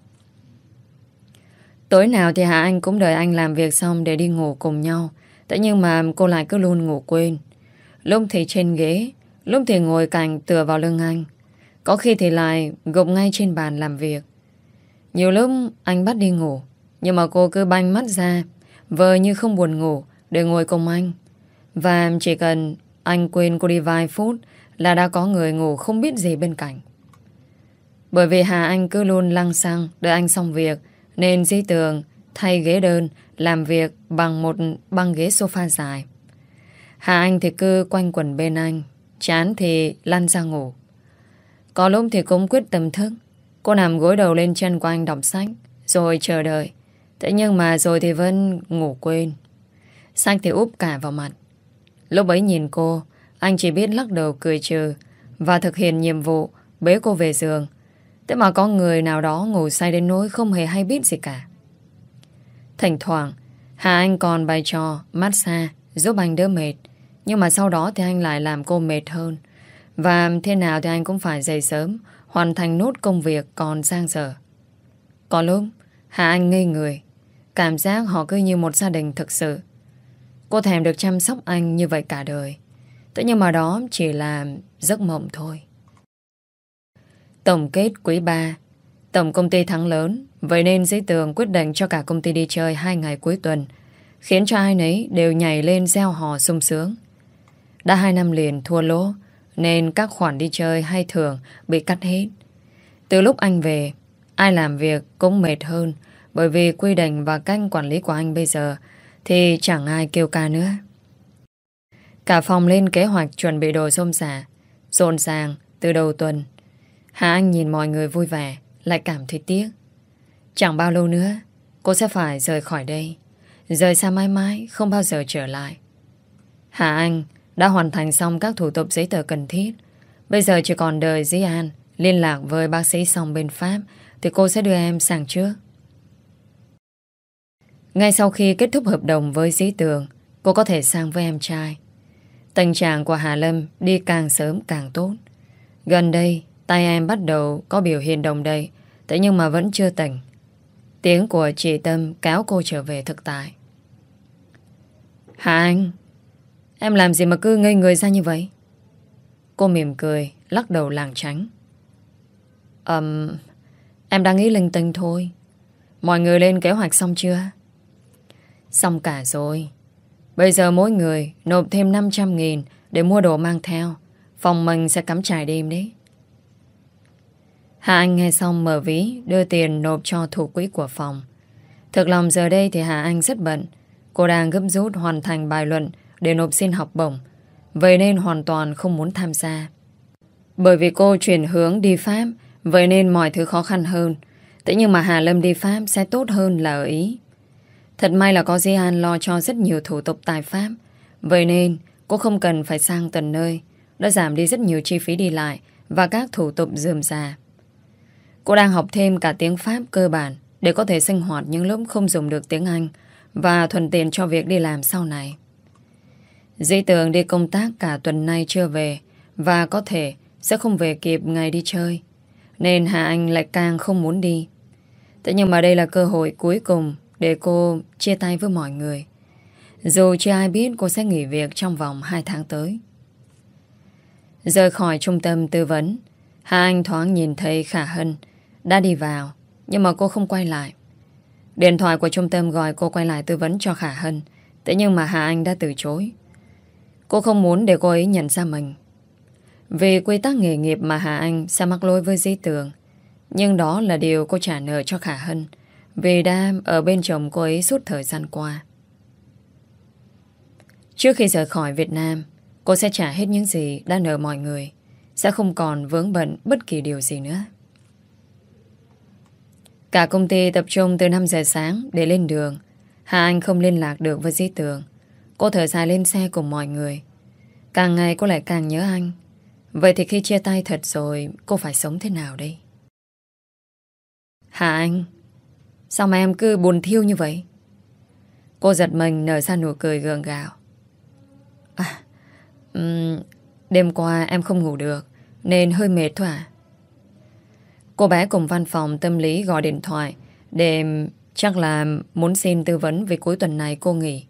Tối nào thì Hà Anh cũng đợi anh làm việc xong để đi ngủ cùng nhau. Thế nhưng mà cô lại cứ luôn ngủ quên. Lúc thì trên ghế, lúc thì ngồi cạnh tựa vào lưng anh. Có khi thì lại gục ngay trên bàn làm việc. Nhiều lúc anh bắt đi ngủ, nhưng mà cô cứ banh mắt ra, vờ như không buồn ngủ để ngồi cùng anh. Và chỉ cần anh quên cô đi vài phút là đã có người ngủ không biết gì bên cạnh. Bởi vì Hà Anh cứ luôn lăng xăng đợi anh xong việc, nên Dĩ Tường thay ghế đơn làm việc bằng một băng ghế sofa dài. Hà Anh thì cứ quanh quẩn bên anh, chán thì lăn ra ngủ. Có lúc thì cũng quyết tâm thức. Cô nằm gối đầu lên chân của anh đọc sách, rồi chờ đợi. Thế nhưng mà rồi thì vẫn ngủ quên. Sách thì úp cả vào mặt. Lúc ấy nhìn cô, anh chỉ biết lắc đầu cười trừ và thực hiện nhiệm vụ bế cô về giường. Thế mà có người nào đó ngủ say đến nỗi không hề hay biết gì cả. Thỉnh thoảng Hà Anh còn bày trò massage giúp anh đỡ mệt. Nhưng mà sau đó thì anh lại làm cô mệt hơn. Và thế nào thì anh cũng phải dậy sớm, hoàn thành nốt công việc còn dang dở. Có lúc Hà Anh ngây người, cảm giác họ cứ như một gia đình thực sự. Cô thèm được chăm sóc anh như vậy cả đời. Thế nhưng mà đó chỉ là giấc mộng thôi. Tổng kết quý ba, tổng công ty thắng lớn, vậy nên Dĩ Tường quyết định cho cả công ty đi chơi hai ngày cuối tuần, khiến cho ai nấy đều nhảy lên reo hò sung sướng. Đã hai năm liền thua lỗ, nên các khoản đi chơi hay thưởng bị cắt hết. Từ lúc anh về, ai làm việc cũng mệt hơn, bởi vì quy định và cách quản lý của anh bây giờ thì chẳng ai kêu ca nữa. Cả phòng lên kế hoạch chuẩn bị đồ xôm xả, rộn ràng từ đầu tuần. Hà Anh nhìn mọi người vui vẻ, lại cảm thấy tiếc. Chẳng bao lâu nữa cô sẽ phải rời khỏi đây, rời xa mãi mãi, không bao giờ trở lại. Hà Anh đã hoàn thành xong các thủ tục giấy tờ cần thiết. Bây giờ chỉ còn đợi Dĩ An liên lạc với bác sĩ xong bên Pháp thì cô sẽ đưa em sang trước. Ngay sau khi kết thúc hợp đồng với Dĩ Tường, cô có thể sang với em trai. Tình trạng của Hà Lâm đi càng sớm càng tốt. Gần đây tay em bắt đầu có biểu hiện đồng đầy, thế nhưng mà vẫn chưa tỉnh. Tiếng của chị Tâm kéo cô trở về thực tại. Hà Anh, em làm gì mà cứ ngây người ra như vậy? Cô mỉm cười, lắc đầu lảng tránh. Ừm, um, em đang nghĩ linh tinh thôi. Mọi người lên kế hoạch xong chưa? Xong cả rồi. Bây giờ mỗi người nộp thêm năm trăm nghìn để mua đồ mang theo. Phòng mình sẽ cắm trại đêm đấy. Hà Anh nghe xong mở ví, đưa tiền nộp cho thủ quỹ của phòng. Thực lòng giờ đây thì Hà Anh rất bận. Cô đang gấp rút hoàn thành bài luận để nộp xin học bổng, vậy nên hoàn toàn không muốn tham gia. Bởi vì cô chuyển hướng đi Pháp, vậy nên mọi thứ khó khăn hơn. Thế nhưng mà Hà Lâm đi Pháp sẽ tốt hơn là ở Ý. Thật may là có Di An lo cho rất nhiều thủ tục tại Pháp, vậy nên cô không cần phải sang tận nơi, đã giảm đi rất nhiều chi phí đi lại và các thủ tục rườm rà. Cô đang học thêm cả tiếng Pháp cơ bản để có thể sinh hoạt những lúc không dùng được tiếng Anh và thuận tiện cho việc đi làm sau này. Dĩ Tường đi công tác cả tuần nay chưa về và có thể sẽ không về kịp ngày đi chơi, nên Hà Anh lại càng không muốn đi. Thế nhưng mà đây là cơ hội cuối cùng để cô chia tay với mọi người. Dù chưa ai biết cô sẽ nghỉ việc trong vòng hai tháng tới. Rời khỏi trung tâm tư vấn, Hà Anh thoáng nhìn thấy Khả Hân đã đi vào, nhưng mà cô không quay lại. Điện thoại của trung tâm gọi cô quay lại tư vấn cho Khả Hân, thế nhưng mà Hà Anh đã từ chối. Cô không muốn để cô ấy nhận ra mình. Vì quy tắc nghề nghiệp mà Hà Anh sẽ mắc lỗi với Dĩ Tường, nhưng đó là điều cô trả nợ cho Khả Hân vì đã ở bên chồng cô ấy suốt thời gian qua. Trước khi rời khỏi Việt Nam, cô sẽ trả hết những gì đã nợ mọi người, sẽ không còn vướng bận bất kỳ điều gì nữa. Cả công ty tập trung từ năm giờ sáng để lên đường. Hà Anh không liên lạc được với Dĩ Tường. Cô thở dài lên xe cùng mọi người. Càng ngày cô lại càng nhớ anh. Vậy thì khi chia tay thật rồi, cô phải sống thế nào đây? Hà Anh, sao mà em cứ buồn thiêu như vậy? Cô giật mình nở ra nụ cười gượng gạo. À, um, đêm qua em không ngủ được nên hơi mệt thôi à? Cô bé cùng văn phòng tâm lý gọi điện thoại để chắc là muốn xin tư vấn về cuối tuần này cô nghỉ.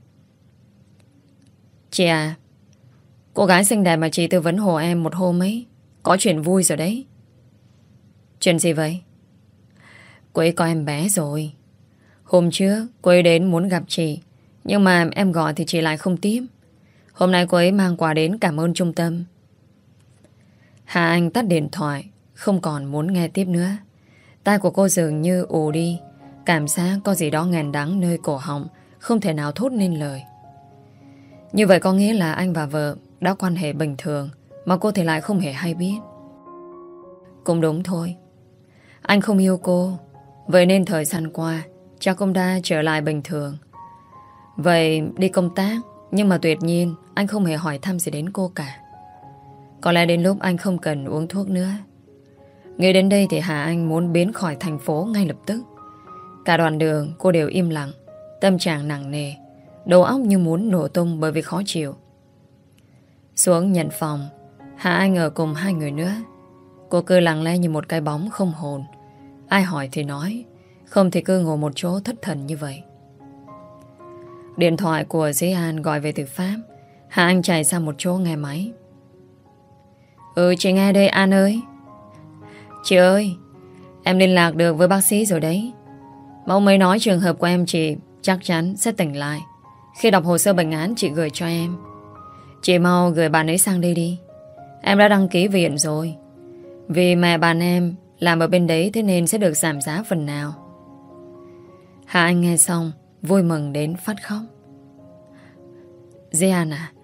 Chị à, cô gái xinh đẹp mà chị tư vấn hộ em một hôm ấy, có chuyện vui rồi đấy. Chuyện gì vậy? Cô ấy có em bé rồi. Hôm trước cô ấy đến muốn gặp chị, nhưng mà em gọi thì chị lại không tiếp. Hôm nay cô ấy mang quà đến cảm ơn trung tâm. Hà Anh tắt điện thoại, không còn muốn nghe tiếp nữa. Tai của cô dường như ù đi, cảm giác có gì đó nghẹn đắng nơi cổ họng, không thể nào thốt nên lời. Như vậy có nghĩa là anh và vợ đã quan hệ bình thường mà cô thì lại không hề hay biết. Cũng đúng thôi. Anh không yêu cô, vậy nên thời gian qua chắc cũng đã trở lại bình thường. Vậy đi công tác, nhưng mà tuyệt nhiên anh không hề hỏi thăm gì đến cô cả. Có lẽ đến lúc anh không cần uống thuốc nữa. Nghĩ đến đây thì Hà Anh muốn biến khỏi thành phố ngay lập tức. Cả đoạn đường cô đều im lặng, tâm trạng nặng nề, đầu óc như muốn nổ tung bởi vì khó chịu. Xuống nhận phòng, Hà Anh ở cùng hai người nữa. Cô cứ lặng lẽ như một cái bóng không hồn. Ai hỏi thì nói, không thì cứ ngồi một chỗ thất thần như vậy. Điện thoại của Dĩ An gọi về từ Pháp. Hà Anh chạy sang một chỗ nghe máy. Ừ, chị nghe đây An ơi. Chị ơi, em liên lạc được với bác sĩ rồi đấy. Mà ông ấy nói trường hợp của em chị chắc chắn sẽ tỉnh lại khi đọc hồ sơ bệnh án chị gửi cho em. Chị mau gửi bạn ấy sang đây đi. Em đã đăng ký viện rồi. Vì mẹ bạn em làm ở bên đấy, thế nên sẽ được giảm giá phần nào. Hà Anh nghe xong vui mừng đến phát khóc. Dĩ An à,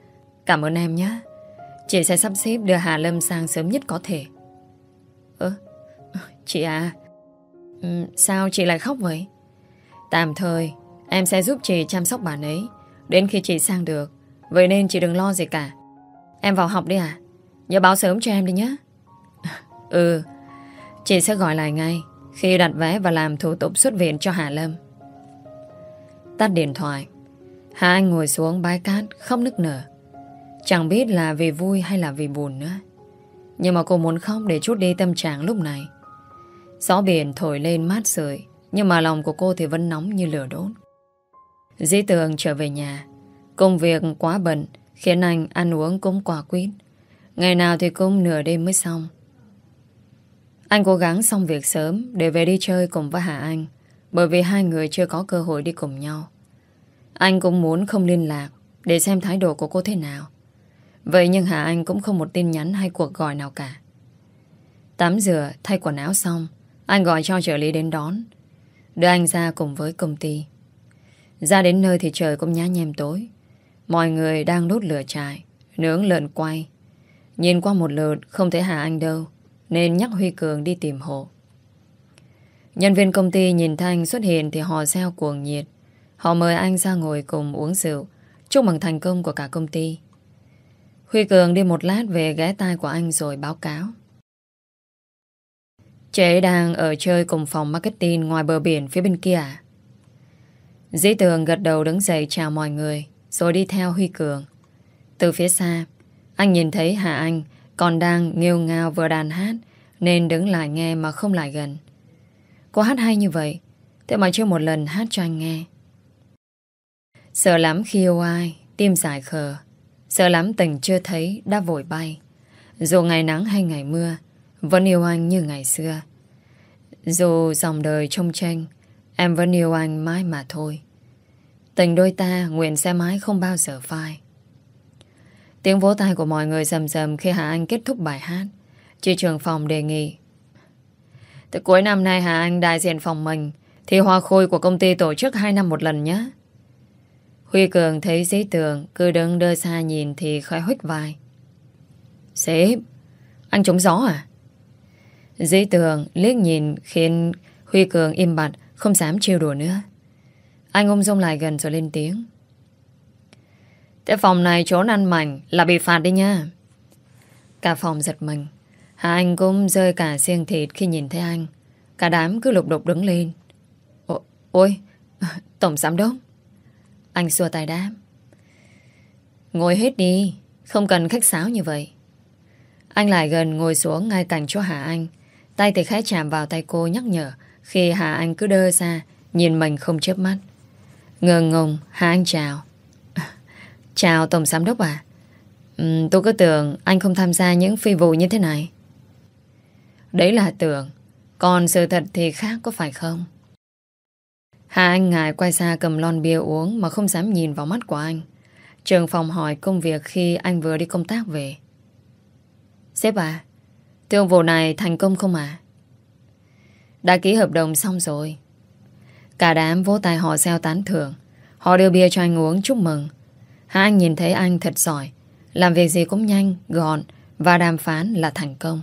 Cảm ơn em nhé. Chị sẽ sắp xếp đưa Hà Lâm sang sớm nhất có thể. Ơ, chị à, ừ, sao chị lại khóc vậy? Tạm thời em sẽ giúp chị chăm sóc bạn ấy đến khi chị sang được. Vậy nên chị đừng lo gì cả. Em vào học đi à? Nhớ báo sớm cho em đi nhé. Ừ, chị sẽ gọi lại ngay khi đặt vé và làm thủ tục xuất viện cho Hà Lâm. Tắt điện thoại, Hà Anh ngồi xuống bãi cát khóc nức nở. Chẳng biết là vì vui hay là vì buồn nữa. Nhưng mà cô muốn khóc để trút đi tâm trạng lúc này. Gió biển thổi lên mát rượi, nhưng mà lòng của cô thì vẫn nóng như lửa đốt. Dĩ Tường trở về nhà. Công việc quá bận khiến anh ăn uống cũng quả quýt. Ngày nào thì cũng nửa đêm mới xong. Anh cố gắng xong việc sớm để về đi chơi cùng với Hà Anh, bởi vì hai người chưa có cơ hội đi cùng nhau. Anh cũng muốn không liên lạc để xem thái độ của cô thế nào. Vậy nhưng Hà Anh cũng không một tin nhắn hay cuộc gọi nào cả. Tắm rửa, thay quần áo xong, anh gọi cho trợ lý đến đón, đưa anh ra cùng với công ty. Ra đến nơi thì trời cũng nhá nhem tối. Mọi người đang đốt lửa trại, nướng lợn quay. Nhìn qua một lượt không thấy Hà Anh đâu, nên nhắc Huy Cường đi tìm hộ. Nhân viên công ty nhìn thấy anh xuất hiện thì họ reo cuồng nhiệt. Họ mời anh ra ngồi cùng uống rượu, chúc mừng thành công của cả công ty. Huy Cường đi một lát về ghé tai của anh rồi báo cáo. Chị ấy đang ở chơi cùng phòng marketing ngoài bờ biển phía bên kia à? Dĩ Tường gật đầu đứng dậy chào mọi người, rồi đi theo Huy Cường. Từ phía xa, anh nhìn thấy Hà Anh còn đang nghêu ngao vừa đàn hát, nên đứng lại nghe mà không lại gần. Cô hát hay như vậy, thế mà chưa một lần hát cho anh nghe. Sợ lắm khi yêu ai, tim dại khờ. Sợ lắm tình chưa thấy đã vội bay. Dù ngày nắng hay ngày mưa, vẫn yêu anh như ngày xưa. Dù dòng đời trông tranh, em vẫn yêu anh mãi mà thôi. Tình đôi ta nguyện sẽ mãi không bao giờ phai. Tiếng vỗ tay của mọi người rầm rầm khi Hà Anh kết thúc bài hát. Chị trưởng phòng đề nghị: từ cuối năm nay Hà Anh đại diện phòng mình thì hoa khôi của công ty tổ chức hai năm một lần nhé. Huy Cường thấy Dĩ Tường cứ đứng đơ xa nhìn thì khẽ huých vai. Sếp, anh trúng gió à? Dĩ Tường liếc nhìn khiến Huy Cường im bặt, không dám trêu đùa nữa. Anh ung dung lại gần rồi lên tiếng. Thế phòng này trốn ăn mảnh là bị phạt đi nha. Cả phòng giật mình. Hà Anh cũng rơi cả xiên thịt khi nhìn thấy anh. Cả đám cứ lục đục đứng lên. Ồ, ôi, tổng giám đốc. Anh xua tay đáp. Ngồi hết đi, không cần khách sáo như vậy. Anh lại gần ngồi xuống ngay cạnh chỗ Hà Anh. Tay thì khẽ chạm vào tay cô nhắc nhở khi Hà Anh cứ đơ ra nhìn mình không chớp mắt. Ngờ ngùng Hà Anh chào. Chào tổng giám đốc à. uhm, Tôi cứ tưởng anh không tham gia những phi vụ như thế này. Đấy là tưởng, còn sự thật thì khác có phải không? Hà Anh ngại quay ra cầm lon bia uống mà không dám nhìn vào mắt của anh. Trưởng phòng hỏi công việc khi anh vừa đi công tác về. Sếp à, thương vụ này thành công không à? Đã ký hợp đồng xong rồi. Cả đám vỗ tay họ reo tán thưởng. Họ đưa bia cho anh uống chúc mừng. Hà Anh nhìn thấy anh thật giỏi, làm việc gì cũng nhanh, gọn và đàm phán là thành công.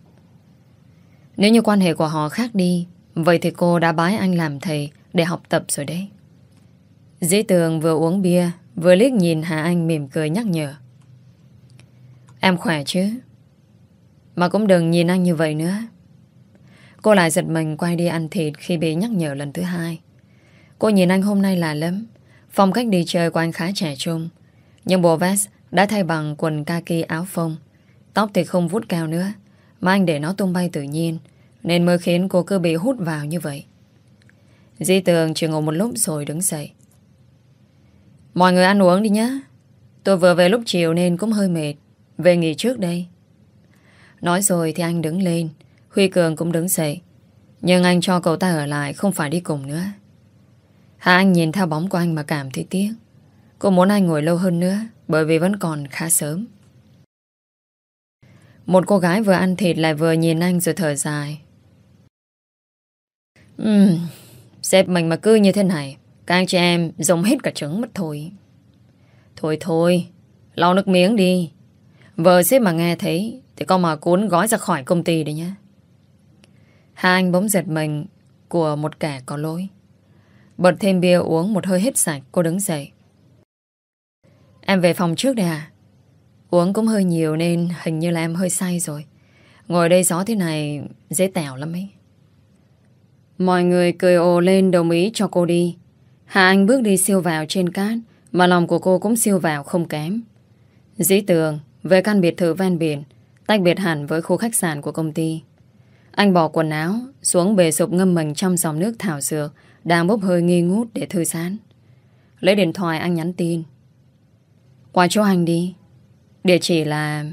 Nếu như quan hệ của họ khác đi, vậy thì cô đã bái anh làm thầy để học tập rồi đấy. Dĩ Tường vừa uống bia vừa liếc nhìn Hà Anh mỉm cười nhắc nhở. Em khỏe chứ? Mà cũng đừng nhìn anh như vậy nữa. Cô lại giật mình quay đi ăn thịt khi bị nhắc nhở lần thứ hai. Cô nhìn anh hôm nay lạ lắm. Phong cách đi chơi của anh khá trẻ trung, nhưng bộ vest đã thay bằng quần kaki áo phông. Tóc thì không vuốt cao nữa, mà anh để nó tung bay tự nhiên, nên mới khiến cô cứ bị hút vào như vậy. Dĩ Tường chỉ ngồi một lúc rồi đứng dậy. Mọi người ăn uống đi nhé. Tôi vừa về lúc chiều nên cũng hơi mệt. Về nghỉ trước đây. Nói rồi thì anh đứng lên. Huy Cường cũng đứng dậy, nhưng anh cho cậu ta ở lại, không phải đi cùng nữa. Hà Anh nhìn theo bóng của anh mà cảm thấy tiếc. Cô muốn anh ngồi lâu hơn nữa, bởi vì vẫn còn khá sớm. Một cô gái vừa ăn thịt lại vừa nhìn anh rồi thở dài. Ừm, sếp mình mà cứ như thế này, các anh chị em dùng hết cả trứng mất thôi. Thôi thôi, Lau nước miếng đi. Vợ sếp mà nghe thấy thì con mà cuốn gói ra khỏi công ty đấy nhé. Hà Anh bỗng giật mình của một kẻ có lỗi. Bật thêm bia uống một hơi hết sạch, cô đứng dậy. Em về phòng trước đây à? Uống cũng hơi nhiều nên hình như là em hơi say rồi. Ngồi đây gió thế này dễ tẻo lắm ấy. Mọi người cười ồ lên đồng ý cho cô đi. Hà Anh bước đi siêu vào trên cát, mà lòng của cô cũng siêu vào không kém. Dĩ Tường về căn biệt thự ven biển, tách biệt hẳn với khu khách sạn của công ty. Anh bỏ quần áo xuống bề sụp ngâm mình trong dòng nước thảo dược đang bốc hơi nghi ngút để thư giãn. Lấy điện thoại anh nhắn tin. Qua chỗ anh đi. Địa chỉ là...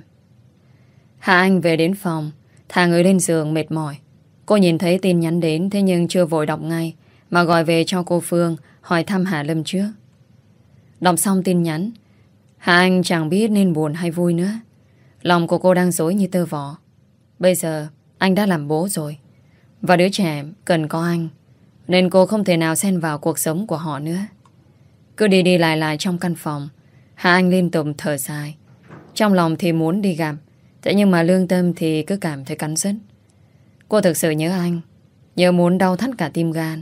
Hà Anh về đến phòng, thả người lên giường mệt mỏi. Cô nhìn thấy tin nhắn đến, thế nhưng chưa vội đọc ngay, mà gọi về cho cô Phương hỏi thăm Hà Lâm trước. Đọc xong tin nhắn, Hà Anh chẳng biết nên buồn hay vui nữa. Lòng của cô đang rối như tơ vò. Bây giờ anh đã làm bố rồi, và đứa trẻ cần có anh, nên cô không thể nào xen vào cuộc sống của họ nữa. Cứ đi đi lại lại trong căn phòng, Hà Anh liên tục thở dài. Trong lòng thì muốn đi gặp, thế nhưng mà lương tâm thì cứ cảm thấy cắn rứt. Cô thực sự nhớ anh, nhớ muốn đau thắt cả tim gan.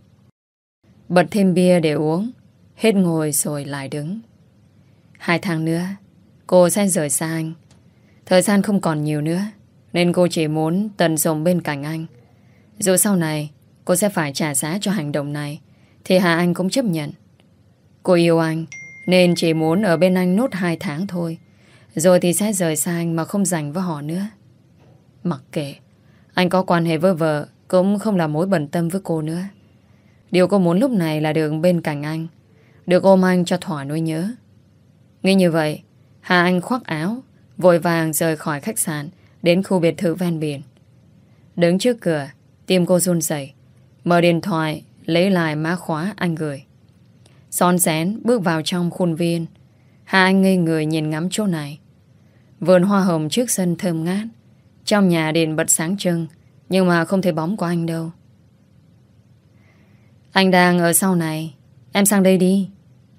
Bật thêm bia để uống, hết ngồi rồi lại đứng. Hai tháng nữa cô sẽ rời xa anh. Thời gian không còn nhiều nữa, nên cô chỉ muốn tận dụng bên cạnh anh. Dù sau này cô sẽ phải trả giá cho hành động này, thì Hà Anh cũng chấp nhận. Cô yêu anh, nên chỉ muốn ở bên anh nốt hai tháng thôi, rồi thì sẽ rời xa anh mà không dành với họ nữa. Mặc kệ, anh có quan hệ với vợ cũng không là mối bận tâm với cô nữa. Điều cô muốn lúc này là được bên cạnh anh, được ôm anh cho thỏa nỗi nhớ. Nghĩ như vậy, Hà Anh khoác áo, vội vàng rời khỏi khách sạn, đến khu biệt thự ven biển. Đứng trước cửa, tim cô run rẩy, mở điện thoại, lấy lại mã khóa anh gửi. Xón xén bước vào trong khuôn viên. Hà Anh ngây người nhìn ngắm chỗ này. Vườn hoa hồng trước sân thơm ngát, trong nhà đèn bật sáng trưng, nhưng mà không thấy bóng của anh đâu. Anh đang ở sau này, em sang đây đi.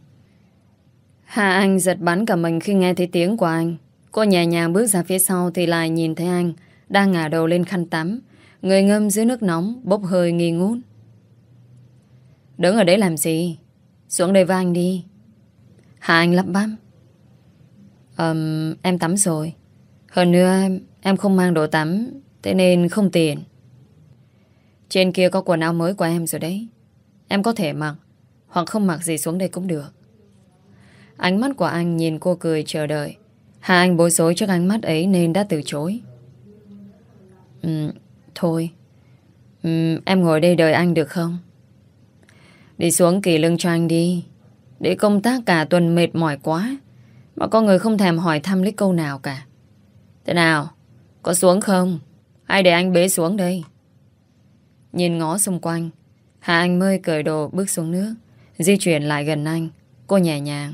Hà Anh giật bắn cả mình khi nghe thấy tiếng của anh. Cô nhẹ nhàng bước ra phía sau thì lại nhìn thấy anh đang ngả đầu lên khăn tắm, người ngâm dưới nước nóng bốc hơi nghi ngút. Đứng ở đấy làm gì? Xuống đây với anh đi. Hà Anh lắp bắp. um, Em tắm rồi. Hơn nữa em không mang đồ tắm, thế nên không tiện. Trên kia có quần áo mới của em rồi đấy, em có thể mặc, hoặc không mặc gì xuống đây cũng được. Ánh mắt của anh nhìn cô cười chờ đợi. Hà Anh bối rối trước ánh mắt ấy nên đã từ chối. um, Thôi um, em ngồi đây đợi anh được không? Đi xuống kỳ lưng cho anh đi. Để công tác cả tuần mệt mỏi quá, mà có người không thèm hỏi thăm lấy câu nào cả. Thế nào? Có xuống không? Hay để anh bế xuống đây? Nhìn ngó xung quanh, Hà Anh mới cởi đồ bước xuống nước, di chuyển lại gần anh. Cô nhẹ nhàng.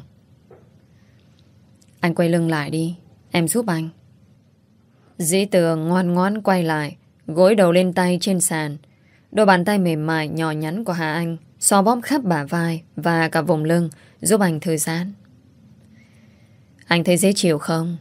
Anh quay lưng lại đi, em giúp anh. Dĩ Tường ngoan ngoãn quay lại, gối đầu lên tay trên sàn. Đôi bàn tay mềm mại nhỏ nhắn của Hà Anh xoa bóp khắp bả vai và cả vùng lưng, giúp anh thư giãn. Anh thấy dễ chịu không?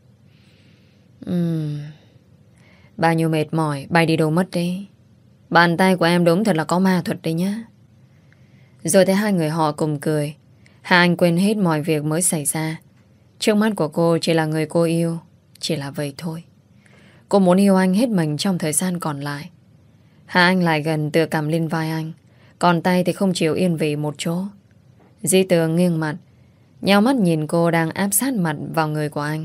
Uhm. Bao nhiêu mệt mỏi bay đi đâu mất đi. Bàn tay của em đúng thật là có ma thuật đấy nhá. Rồi thấy hai người họ cùng cười. Hà Anh quên hết mọi việc mới xảy ra. Trước mắt của cô chỉ là người cô yêu, chỉ là vậy thôi. Cô muốn yêu anh hết mình trong thời gian còn lại. Hà Anh lại gần tựa cầm lên vai anh, còn tay thì không chịu yên vị một chỗ. Di Tường nghiêng mặt, nheo mắt nhìn cô đang áp sát mặt vào người của anh.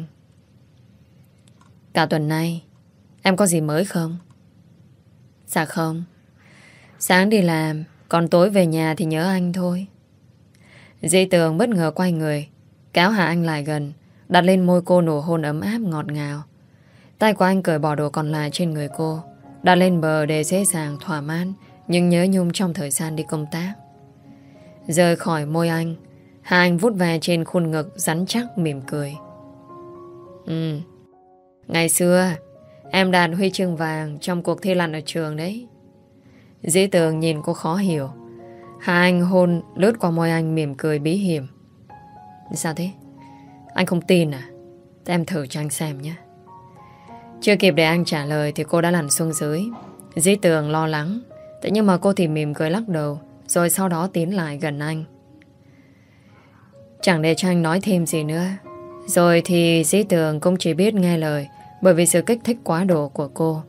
Cả tuần nay em có gì mới không? Dạ không. Sáng đi làm, còn tối về nhà thì nhớ anh thôi. Di Tường bất ngờ quay người, kéo Hà Anh lại gần, đặt lên môi cô nụ hôn ấm áp ngọt ngào. Tay của anh cởi bỏ đồ còn lại trên người cô, đặt lên bờ để dễ dàng thỏa mãn nhưng nhớ nhung trong thời gian đi công tác. Rời khỏi môi anh, Hà Anh vút về trên khuôn ngực rắn chắc mỉm cười. Ừ, ngày xưa em đạt huy chương vàng trong cuộc thi lặn ở trường đấy. Dĩ Tường nhìn cô khó hiểu. Hà Anh hôn lướt qua môi anh mỉm cười bí hiểm. Sao thế? Anh không tin à? Thế em thử cho anh xem nhé. Chưa kịp để anh trả lời thì cô đã lặn xuống dưới. Dĩ Tường lo lắng, thế nhưng mà cô thì mỉm cười lắc đầu, rồi sau đó tiến lại gần anh. Chẳng để cho anh nói thêm gì nữa. Rồi thì Dĩ Tường cũng chỉ biết nghe lời, bởi vì sự kích thích quá độ của cô.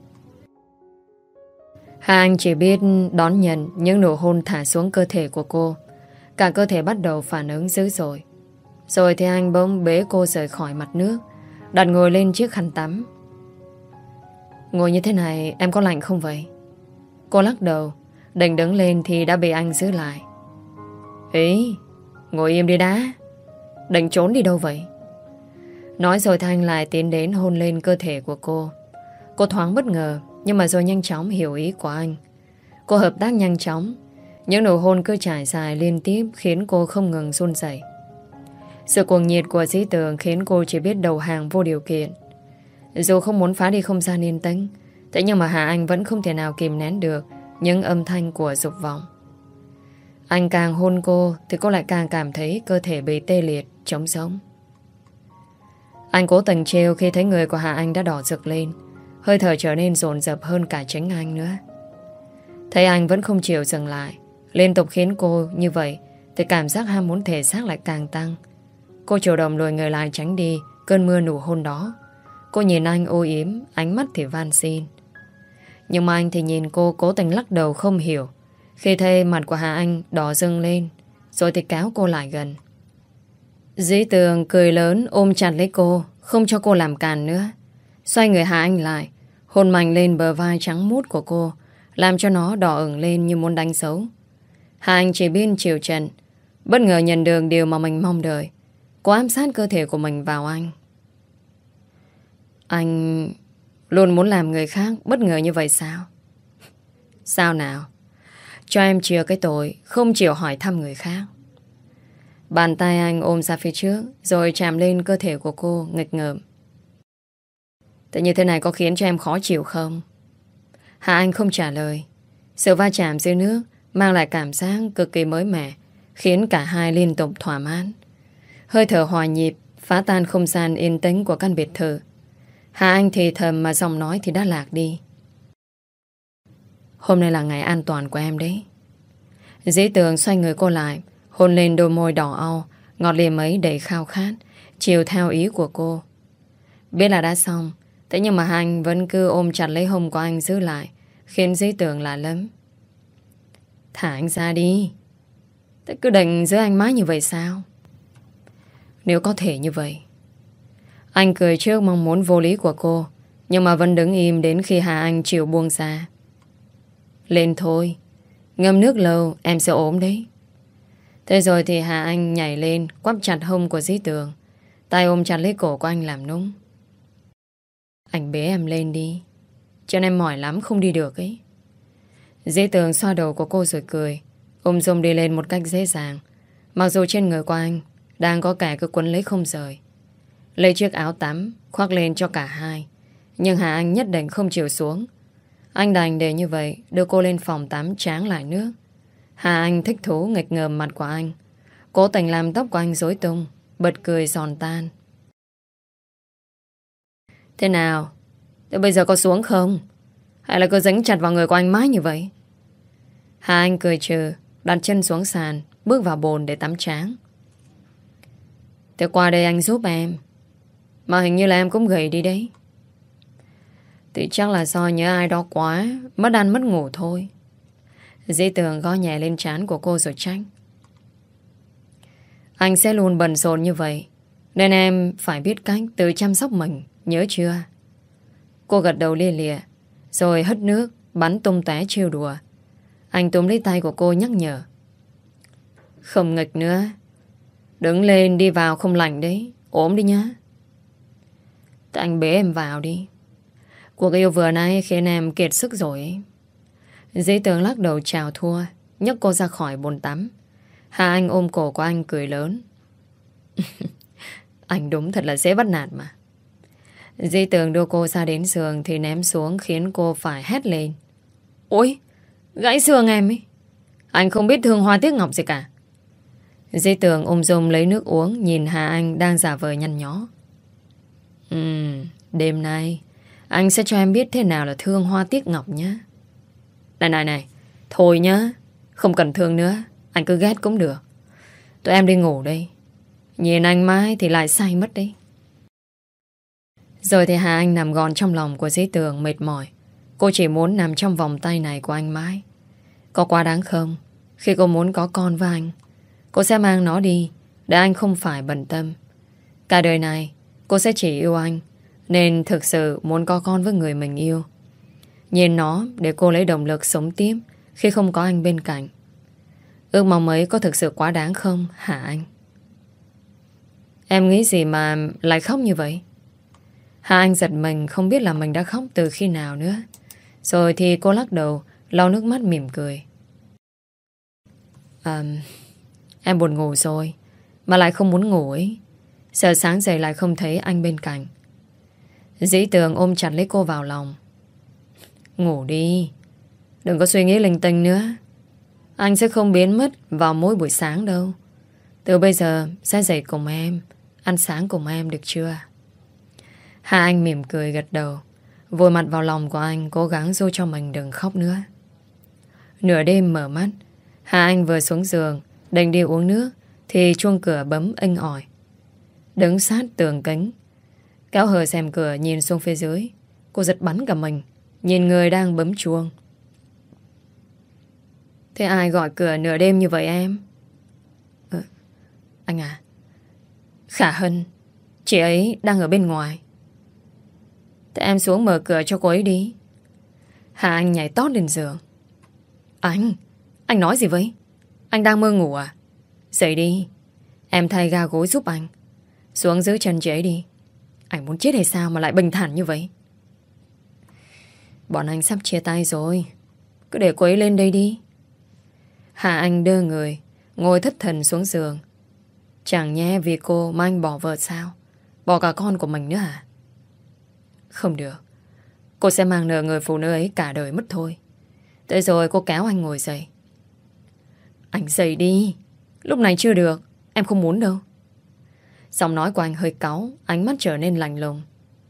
Hà Anh chỉ biết đón nhận những nụ hôn thả xuống cơ thể của cô. Cả cơ thể bắt đầu phản ứng dữ dội. Rồi thì anh bỗng bế cô rời khỏi mặt nước, đặt ngồi lên chiếc khăn tắm. Ngồi như thế này em có lạnh không vậy? Cô lắc đầu, định đứng lên thì đã bị anh giữ lại. Ý, ngồi im đi đã. Định trốn đi đâu vậy? Nói rồi thì anh lại tiến đến hôn lên cơ thể của cô. Cô thoáng bất ngờ, nhưng mà rồi nhanh chóng hiểu ý của anh. Cô hợp tác nhanh chóng. Những nụ hôn cứ trải dài liên tiếp khiến cô không ngừng run rẩy. Sự cuồng nhiệt của Dĩ Tường khiến cô chỉ biết đầu hàng vô điều kiện. Dù không muốn phá đi không gian yên tĩnh, thế nhưng mà Hà Anh vẫn không thể nào kìm nén được những âm thanh của dục vọng. Anh càng hôn cô thì cô lại càng cảm thấy cơ thể bị tê liệt, trống rỗng. Anh cố tình trêu khi thấy người của Hà Anh đã đỏ rực lên, hơi thở trở nên dồn dập hơn cả chính anh nữa. Thấy anh vẫn không chịu dừng lại, liên tục khiến cô như vậy thì cảm giác ham muốn thể xác lại càng tăng. Cô chủ động lùi người lại tránh đi cơn mưa nụ hôn đó. Cô nhìn anh ô yếm, ánh mắt thì van xin. Nhưng mà anh thì nhìn cô cố tình lắc đầu không hiểu. Khi thấy mặt của Hà Anh đỏ rưng lên, rồi thì kéo cô lại gần. Dĩ Tường cười lớn ôm chặt lấy cô, không cho cô làm càn nữa. Xoay người Hà Anh lại, hôn mạnh lên bờ vai trắng mút của cô, làm cho nó đỏ ửng lên như muốn đánh dấu. Hà Anh chỉ biết chịu trận, bất ngờ nhận được điều mà mình mong đợi. Cô ám sát cơ thể của mình vào anh. Anh luôn muốn làm người khác bất ngờ như vậy sao? Sao nào? Cho em chừa cái tội không chịu hỏi thăm người khác. Bàn tay anh ôm ra phía trước, rồi chạm lên cơ thể của cô nghịch ngợm. Thế như thế này có khiến cho em khó chịu không? Hà Anh không trả lời. Sự va chạm dưới nước mang lại cảm giác cực kỳ mới mẻ, khiến cả hai liên tục thỏa mãn. Hơi thở hòa nhịp phá tan không gian yên tĩnh của căn biệt thự. Hà Anh thì thầm mà giọng nói thì đã lạc đi. Hôm nay là ngày an toàn của em đấy. Dĩ Tường xoay người cô lại, hôn lên đôi môi đỏ au, ngọt liềm ấy đầy khao khát, chiều theo ý của cô. Biết là đã xong, thế nhưng mà anh vẫn cứ ôm chặt lấy hông của anh giữ lại, khiến Dĩ Tường lạ lắm. Thả anh ra đi. Thế cứ định giữ anh mãi như vậy sao? Nếu có thể như vậy. Anh cười trước mong muốn vô lý của cô, nhưng mà vẫn đứng im đến khi Hà Anh chịu buông ra. Lên thôi, ngâm nước lâu em sẽ ốm đấy. Thế rồi thì Hà Anh nhảy lên, quắp chặt hông của Dĩ Tường, tay ôm chặt lấy cổ của anh làm nũng. Anh bế em lên đi, chân em mỏi lắm không đi được ấy. Dĩ Tường xoa đầu của cô rồi cười, ôm dung đi lên một cách dễ dàng. Mặc dù trên người của anh đang có kẻ cứ quấn lấy không rời. Lấy chiếc áo tắm khoác lên cho cả hai, nhưng Hà Anh nhất định không chịu xuống. Anh đành để như vậy, đưa cô lên phòng tắm tráng lại nước. Hà Anh thích thú nghịch ngợm mặt của anh, cố tình làm tóc của anh rối tung, bật cười giòn tan. Thế nào? Thế bây giờ có xuống không? Hay là cứ dính chặt vào người của anh mãi như vậy? Hà Anh cười trừ, đặt chân xuống sàn, bước vào bồn để tắm tráng. Thế qua đây anh giúp em. Mà hình như là em cũng gầy đi đấy. Thì chắc là do nhớ ai đó quá, mất ăn mất ngủ thôi. Dĩ Tường gõ nhẹ lên trán của cô rồi trách. Anh sẽ luôn bận rộn như vậy, nên em phải biết cách tự chăm sóc mình, nhớ chưa? Cô gật đầu lia lịa, rồi hất nước, bắn tung tóe trêu đùa. Anh túm lấy tay của cô nhắc nhở. Không nghịch nữa. Đứng lên đi vào không lành đấy, ốm đi nhá. Thế anh bế em vào đi. Cuộc yêu vừa nay khiến em kiệt sức rồi ấy. Dĩ Tường lắc đầu chào thua, nhấc cô ra khỏi bồn tắm. Hà Anh ôm cổ của anh cười lớn. Anh đúng thật là dễ bắt nạt mà. Dĩ Tường đưa cô ra đến giường thì ném xuống khiến cô phải hét lên. Ôi, gãy xương em ấy. Anh không biết thương hoa tiếc ngọc gì cả. Dĩ Tường ôm rôm lấy nước uống, nhìn Hà Anh đang giả vờ nhăn nhó. Ừm, đêm nay anh sẽ cho em biết thế nào là thương hoa tiếc ngọc nhé. Này này này, thôi nhá, không cần thương nữa, anh cứ ghét cũng được. Tụi em đi ngủ đây. Nhìn anh mãi thì lại say mất đấy. Rồi thì Hà Anh nằm gọn trong lòng của Dĩ Tường mệt mỏi. Cô chỉ muốn nằm trong vòng tay này của anh mãi. Có quá đáng không? Khi cô muốn có con với anh, cô sẽ mang nó đi để anh không phải bận tâm. Cả đời này cô sẽ chỉ yêu anh, nên thực sự muốn có con với người mình yêu. Nhìn nó để cô lấy động lực sống tiếp khi không có anh bên cạnh. Ước mong ấy có thực sự quá đáng không hả anh? Em nghĩ gì mà lại khóc như vậy? Hà Anh giật mình, không biết là mình đã khóc từ khi nào nữa. Rồi thì cô lắc đầu, lau nước mắt mỉm cười. À, em buồn ngủ rồi, mà lại không muốn ngủ ấy. Sợ sáng dậy lại không thấy anh bên cạnh. Dĩ Tường ôm chặt lấy cô vào lòng. Ngủ đi, đừng có suy nghĩ linh tinh nữa. Anh sẽ không biến mất vào mỗi buổi sáng đâu. Từ bây giờ sẽ dậy cùng em, ăn sáng cùng em, được chưa? Hà Anh mỉm cười gật đầu, vùi mặt vào lòng của anh, cố gắng dỗ cho mình đừng khóc nữa. Nửa đêm mở mắt, Hà Anh vừa xuống giường định đi uống nước thì chuông cửa bấm inh ỏi. Đứng sát tường kính, kéo hờ rèm cửa nhìn xuống phía dưới, cô giật bắn cả mình, nhìn người đang bấm chuông. Thế ai gọi cửa nửa đêm như vậy em? Ừ, anh à, Khả Hân, chị ấy đang ở bên ngoài. Thế em xuống mở cửa cho cô ấy đi. Hà Anh nhảy tót lên giường. Anh, anh nói gì vậy? Anh đang mơ ngủ à? Dậy đi, em thay ga gối giúp anh. Xuống giữ chân chị ấy đi. Anh muốn chết hay sao mà lại bình thản như vậy? Bọn anh sắp chia tay rồi, cứ để cô ấy lên đây đi. Hà Anh đơ người, ngồi thất thần xuống giường. Chẳng nhẽ vì cô mà anh bỏ vợ sao? Bỏ cả con của mình nữa à? Không được, cô sẽ mang nợ người phụ nữ ấy cả đời mất thôi. Tới rồi cô kéo anh ngồi dậy. Anh dậy đi, lúc này chưa được, em không muốn đâu. Giọng nói của anh hơi cáu, ánh mắt trở nên lạnh lùng.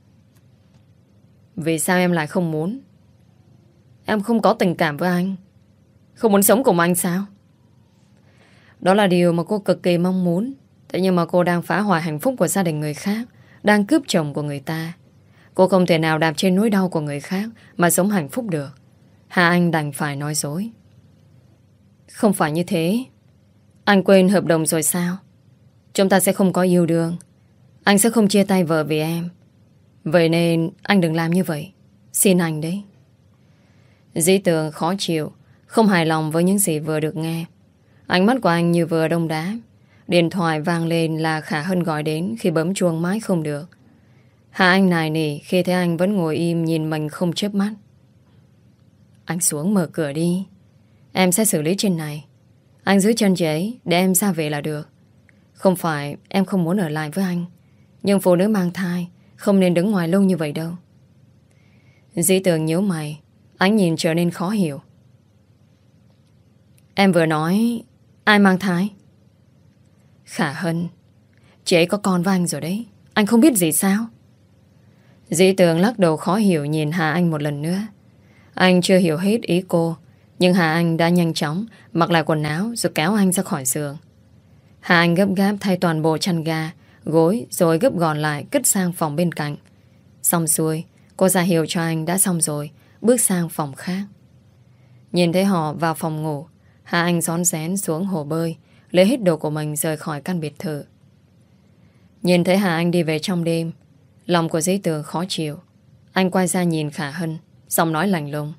Vì sao em lại không muốn? Em không có tình cảm với anh, không muốn sống cùng anh sao? Đó là điều mà cô cực kỳ mong muốn. Thế nhưng mà cô đang phá hoại hạnh phúc của gia đình người khác, đang cướp chồng của người ta. Cô không thể nào đạp trên nỗi đau của người khác mà sống hạnh phúc được. Hà Anh đành phải nói dối. Không phải như thế. Anh quên hợp đồng rồi sao? Chúng ta sẽ không có yêu đương. Anh sẽ không chia tay vợ vì em. Vậy nên anh đừng làm như vậy. Xin anh đấy. Dĩ Tường khó chịu, không hài lòng với những gì vừa được nghe. Ánh mắt của anh như vừa đông đá. Điện thoại vang lên là Khả Hân gọi đến, khi bấm chuông mãi không được. Hà Anh nài nỉ khi thấy anh vẫn ngồi im nhìn mình không chớp mắt. Anh xuống mở cửa đi, em sẽ xử lý trên này. Anh giữ chân chị ấy để em ra về là được. Không phải em không muốn ở lại với anh, nhưng phụ nữ mang thai không nên đứng ngoài lâu như vậy đâu. Dĩ Tường nhíu mày, ánh nhìn trở nên khó hiểu. Em vừa nói ai mang thai? Khả Hân, chị ấy có con với anh rồi đấy. Anh không biết gì sao? Dĩ Tường lắc đầu khó hiểu nhìn Hà Anh một lần nữa. Anh chưa hiểu hết ý cô, nhưng Hà Anh đã nhanh chóng mặc lại quần áo rồi kéo anh ra khỏi giường. Hà Anh gấp gáp thay toàn bộ chăn ga, gối rồi gấp gọn lại cất sang phòng bên cạnh. Xong xuôi, cô ra hiệu cho anh đã xong rồi, bước sang phòng khác. Nhìn thấy họ vào phòng ngủ, Hà Anh rón rén xuống hồ bơi, lấy hết đồ của mình rời khỏi căn biệt thự. Nhìn thấy Hà Anh đi về trong đêm, lòng của Dĩ Tường khó chịu. Anh quay ra nhìn Khả Hân, giọng nói lạnh lùng.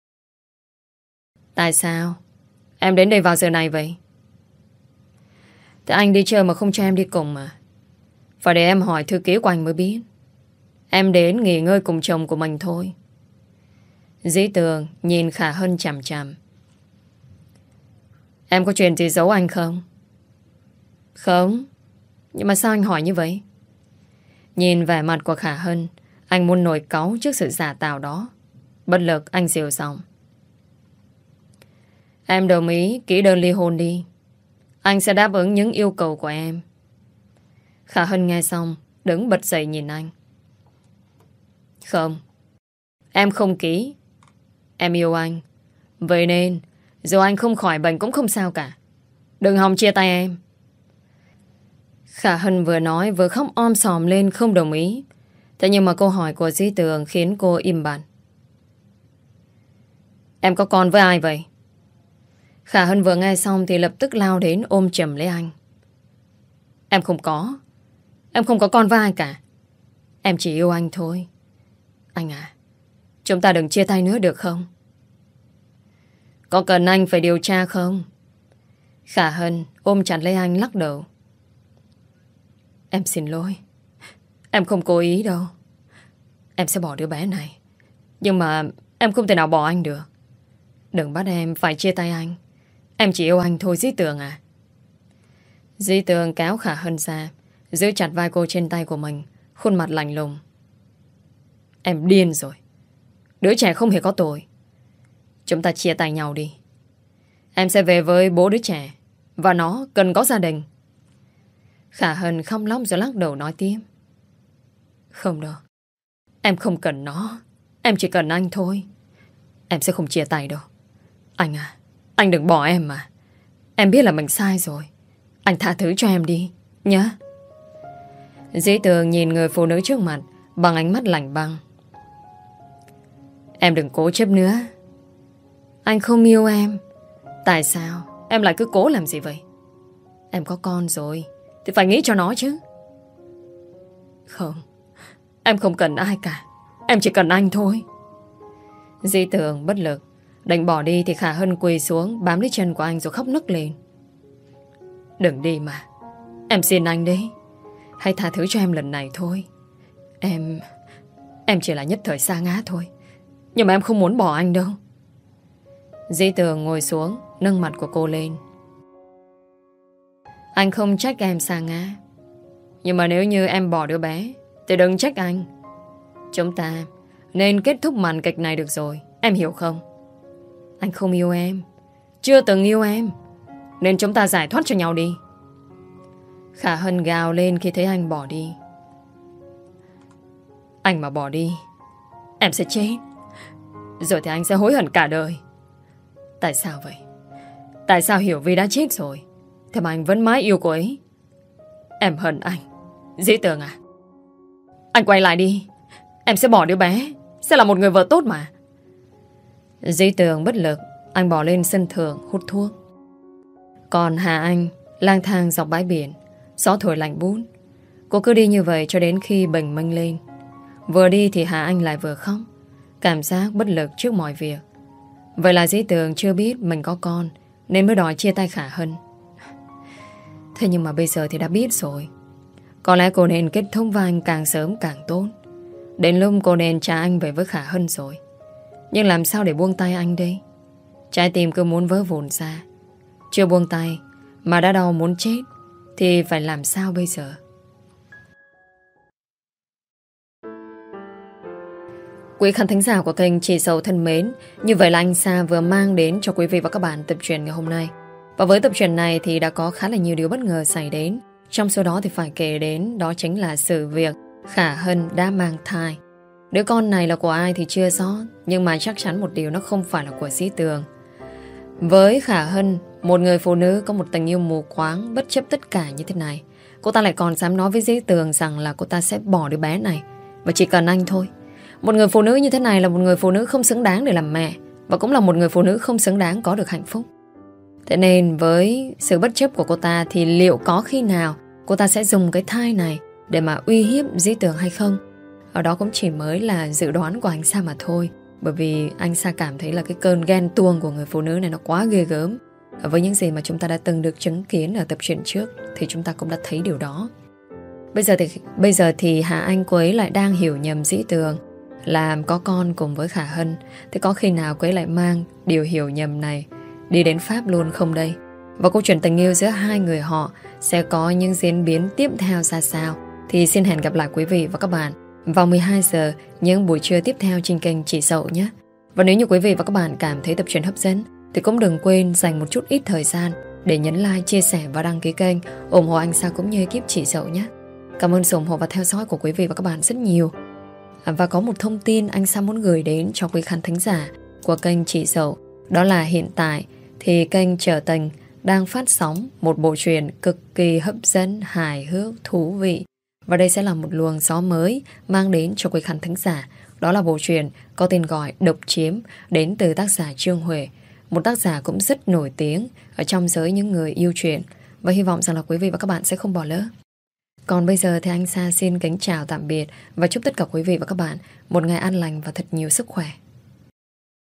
Tại sao em đến đây vào giờ này vậy? Thế anh đi chơi mà không cho em đi cùng mà. Phải để em hỏi thư ký của anh mới biết. Em đến nghỉ ngơi cùng chồng của mình thôi. Dĩ Tường nhìn Khả Hân chằm chằm. Em có chuyện gì giấu anh không? Không. Nhưng mà sao anh hỏi như vậy? Nhìn vẻ mặt của Khả Hân, anh muốn nổi cáu trước sự giả tạo đó. Bất lực anh dịu giọng. Em đồng ý ký đơn ly hôn đi. anh sẽ đáp ứng những yêu cầu của em. Khả Hân nghe xong đứng bật dậy nhìn anh. Không, em không ký. Em yêu anh, vậy nên dù anh không khỏi bệnh cũng không sao cả. Đừng hòng chia tay em. Khả Hân vừa nói vừa khóc om sòm lên không đồng ý. Thế nhưng mà câu hỏi của Dĩ Tường khiến cô im bặt. Em có con với ai vậy? Khả Hân vừa nghe xong thì lập tức lao đến ôm chầm lấy anh. Em không có. Em không có con với ai cả. Em chỉ yêu anh thôi. Anh à, chúng ta đừng chia tay nữa được không? Có cần anh phải điều tra không? Khả Hân ôm chặt lấy anh lắc đầu. Em xin lỗi. Em không cố ý đâu. Em sẽ bỏ đứa bé này. Nhưng mà em không thể nào bỏ anh được. Đừng bắt em phải chia tay anh. Em chỉ yêu anh thôi Dĩ Tường à. Dĩ Tường kéo Khả Hân ra, giữ chặt vai cô trên tay của mình, khuôn mặt lạnh lùng. Em điên rồi. Đứa trẻ không hề có tội. Chúng ta chia tay nhau đi. Em sẽ về với bố đứa trẻ, và nó cần có gia đình. Khả Hân khóc lóc rồi lắc đầu nói tiếp. Không đâu. Em không cần nó. Em chỉ cần anh thôi. Em sẽ không chia tay đâu. Anh à, anh đừng bỏ em mà. Em biết là mình sai rồi. Anh tha thứ cho em đi nhé. Dĩ Tường nhìn người phụ nữ trước mặt bằng ánh mắt lạnh băng. Em đừng cố chấp nữa. Anh không yêu em. Tại sao em lại cứ cố làm gì vậy? Em có con rồi thì phải nghĩ cho nó chứ. Không, em không cần ai cả. Em chỉ cần anh thôi. Dĩ Tường bất lực định bỏ đi thì Khả Hân quỳ xuống bám lấy chân của anh rồi khóc nức lên. Đừng đi mà. Em xin anh đấy. Hãy tha thứ cho em lần này thôi. Em Em chỉ là nhất thời sa ngã thôi. Nhưng mà em không muốn bỏ anh đâu. Dĩ Tường ngồi xuống, nâng mặt của cô lên. Anh không trách em sa ngã. Nhưng mà nếu như em bỏ đứa bé thì đừng trách anh. Chúng ta nên kết thúc màn kịch này được rồi. Em hiểu không? Anh không yêu em, chưa từng yêu em, nên chúng ta giải thoát cho nhau đi. Khả Hân gào lên khi thấy anh bỏ đi. Anh mà bỏ đi, em sẽ chết. Rồi thì anh sẽ hối hận cả đời. Tại sao vậy? Tại sao Hiểu Vi đã chết rồi thế mà anh vẫn mãi yêu cô ấy? Em hận anh. Dĩ Tường à, anh quay lại đi. Em sẽ bỏ đứa bé, sẽ là một người vợ tốt mà. Dĩ Tường bất lực, anh bỏ lên sân thượng hút thuốc. Còn Hà Anh lang thang dọc bãi biển, gió thổi lạnh bút. Cô cứ đi như vậy cho đến khi bình minh lên. Vừa đi thì Hà Anh lại vừa khóc, cảm giác bất lực trước mọi việc. Vậy là Dĩ Tường chưa biết mình có con nên mới đòi chia tay Khả Hân. Thế nhưng mà bây giờ thì đã biết rồi. Có lẽ cô nên kết thúc với anh càng sớm càng tốt. Đến lúc cô nên trả anh về với Khả Hân rồi. Nhưng làm sao để buông tay anh đây? Trái tim cứ muốn vỡ vụn ra. Chưa buông tay mà đã đau muốn chết thì phải làm sao bây giờ? Quý khán thính giả của kênh Chị Sầu thân mến, như vậy là anh Sa vừa mang đến cho quý vị và các bạn tập truyện ngày hôm nay. Và với tập truyện này thì đã có khá là nhiều điều bất ngờ xảy đến. Trong số đó thì phải kể đến đó chính là sự việc Khả Hân đã mang thai. Đứa con này là của ai thì chưa rõ, nhưng mà chắc chắn một điều nó không phải là của Dĩ Tường. Với Khả Hân, một người phụ nữ có một tình yêu mù quáng, bất chấp tất cả như thế này, cô ta lại còn dám nói với Dĩ Tường rằng là cô ta sẽ bỏ đứa bé này và chỉ cần anh thôi. Một người phụ nữ như thế này là một người phụ nữ không xứng đáng để làm mẹ, và cũng là một người phụ nữ không xứng đáng có được hạnh phúc. Thế nên với sự bất chấp của cô ta thì liệu có khi nào cô ta sẽ dùng cái thai này để mà uy hiếp Dĩ Tường hay không? Ở đó cũng chỉ mới là dự đoán của anh Sa mà thôi. Bởi vì anh Sa cảm thấy là cái cơn ghen tuông của người phụ nữ này nó quá ghê gớm. Với những gì mà chúng ta đã từng được chứng kiến ở tập truyện trước thì chúng ta cũng đã thấy điều đó. Bây giờ thì bây giờ thì Hà Anh cô ấy lại đang hiểu nhầm Dĩ Tường làm có con cùng với Khả Hân. Thế có khi nào cô ấy lại mang điều hiểu nhầm này đi đến Pháp luôn không đây? Và câu chuyện tình yêu giữa hai người họ sẽ có những diễn biến tiếp theo ra sao? Thì xin hẹn gặp lại quý vị và các bạn vào mười hai giờ những buổi trưa tiếp theo trên kênh Chị Sậu nhé. Và nếu như quý vị và các bạn cảm thấy tập truyện hấp dẫn thì cũng đừng quên dành một chút ít thời gian để nhấn like, chia sẻ và đăng ký kênh ủng hộ anh Sa cũng như ekip chị Dậu nhé. Cảm ơn sự ủng hộ và theo dõi của quý vị và các bạn rất nhiều. Và có một thông tin anh Sa muốn gửi đến cho quý khán thính giả của kênh chị Dậu. Đó là hiện tại thì kênh Trở Tình đang phát sóng một bộ truyện cực kỳ hấp dẫn, hài hước, thú vị. Và đây sẽ là một luồng gió mới mang đến cho quý khán thính giả. Đó là bộ truyện có tên gọi Độc Chiếm, đến từ tác giả Trương Huệ, một tác giả cũng rất nổi tiếng ở trong giới những người yêu truyện. Và hy vọng rằng là quý vị và các bạn sẽ không bỏ lỡ. Còn bây giờ thì anh Sa xin kính chào tạm biệt và chúc tất cả quý vị và các bạn một ngày an lành và thật nhiều sức khỏe.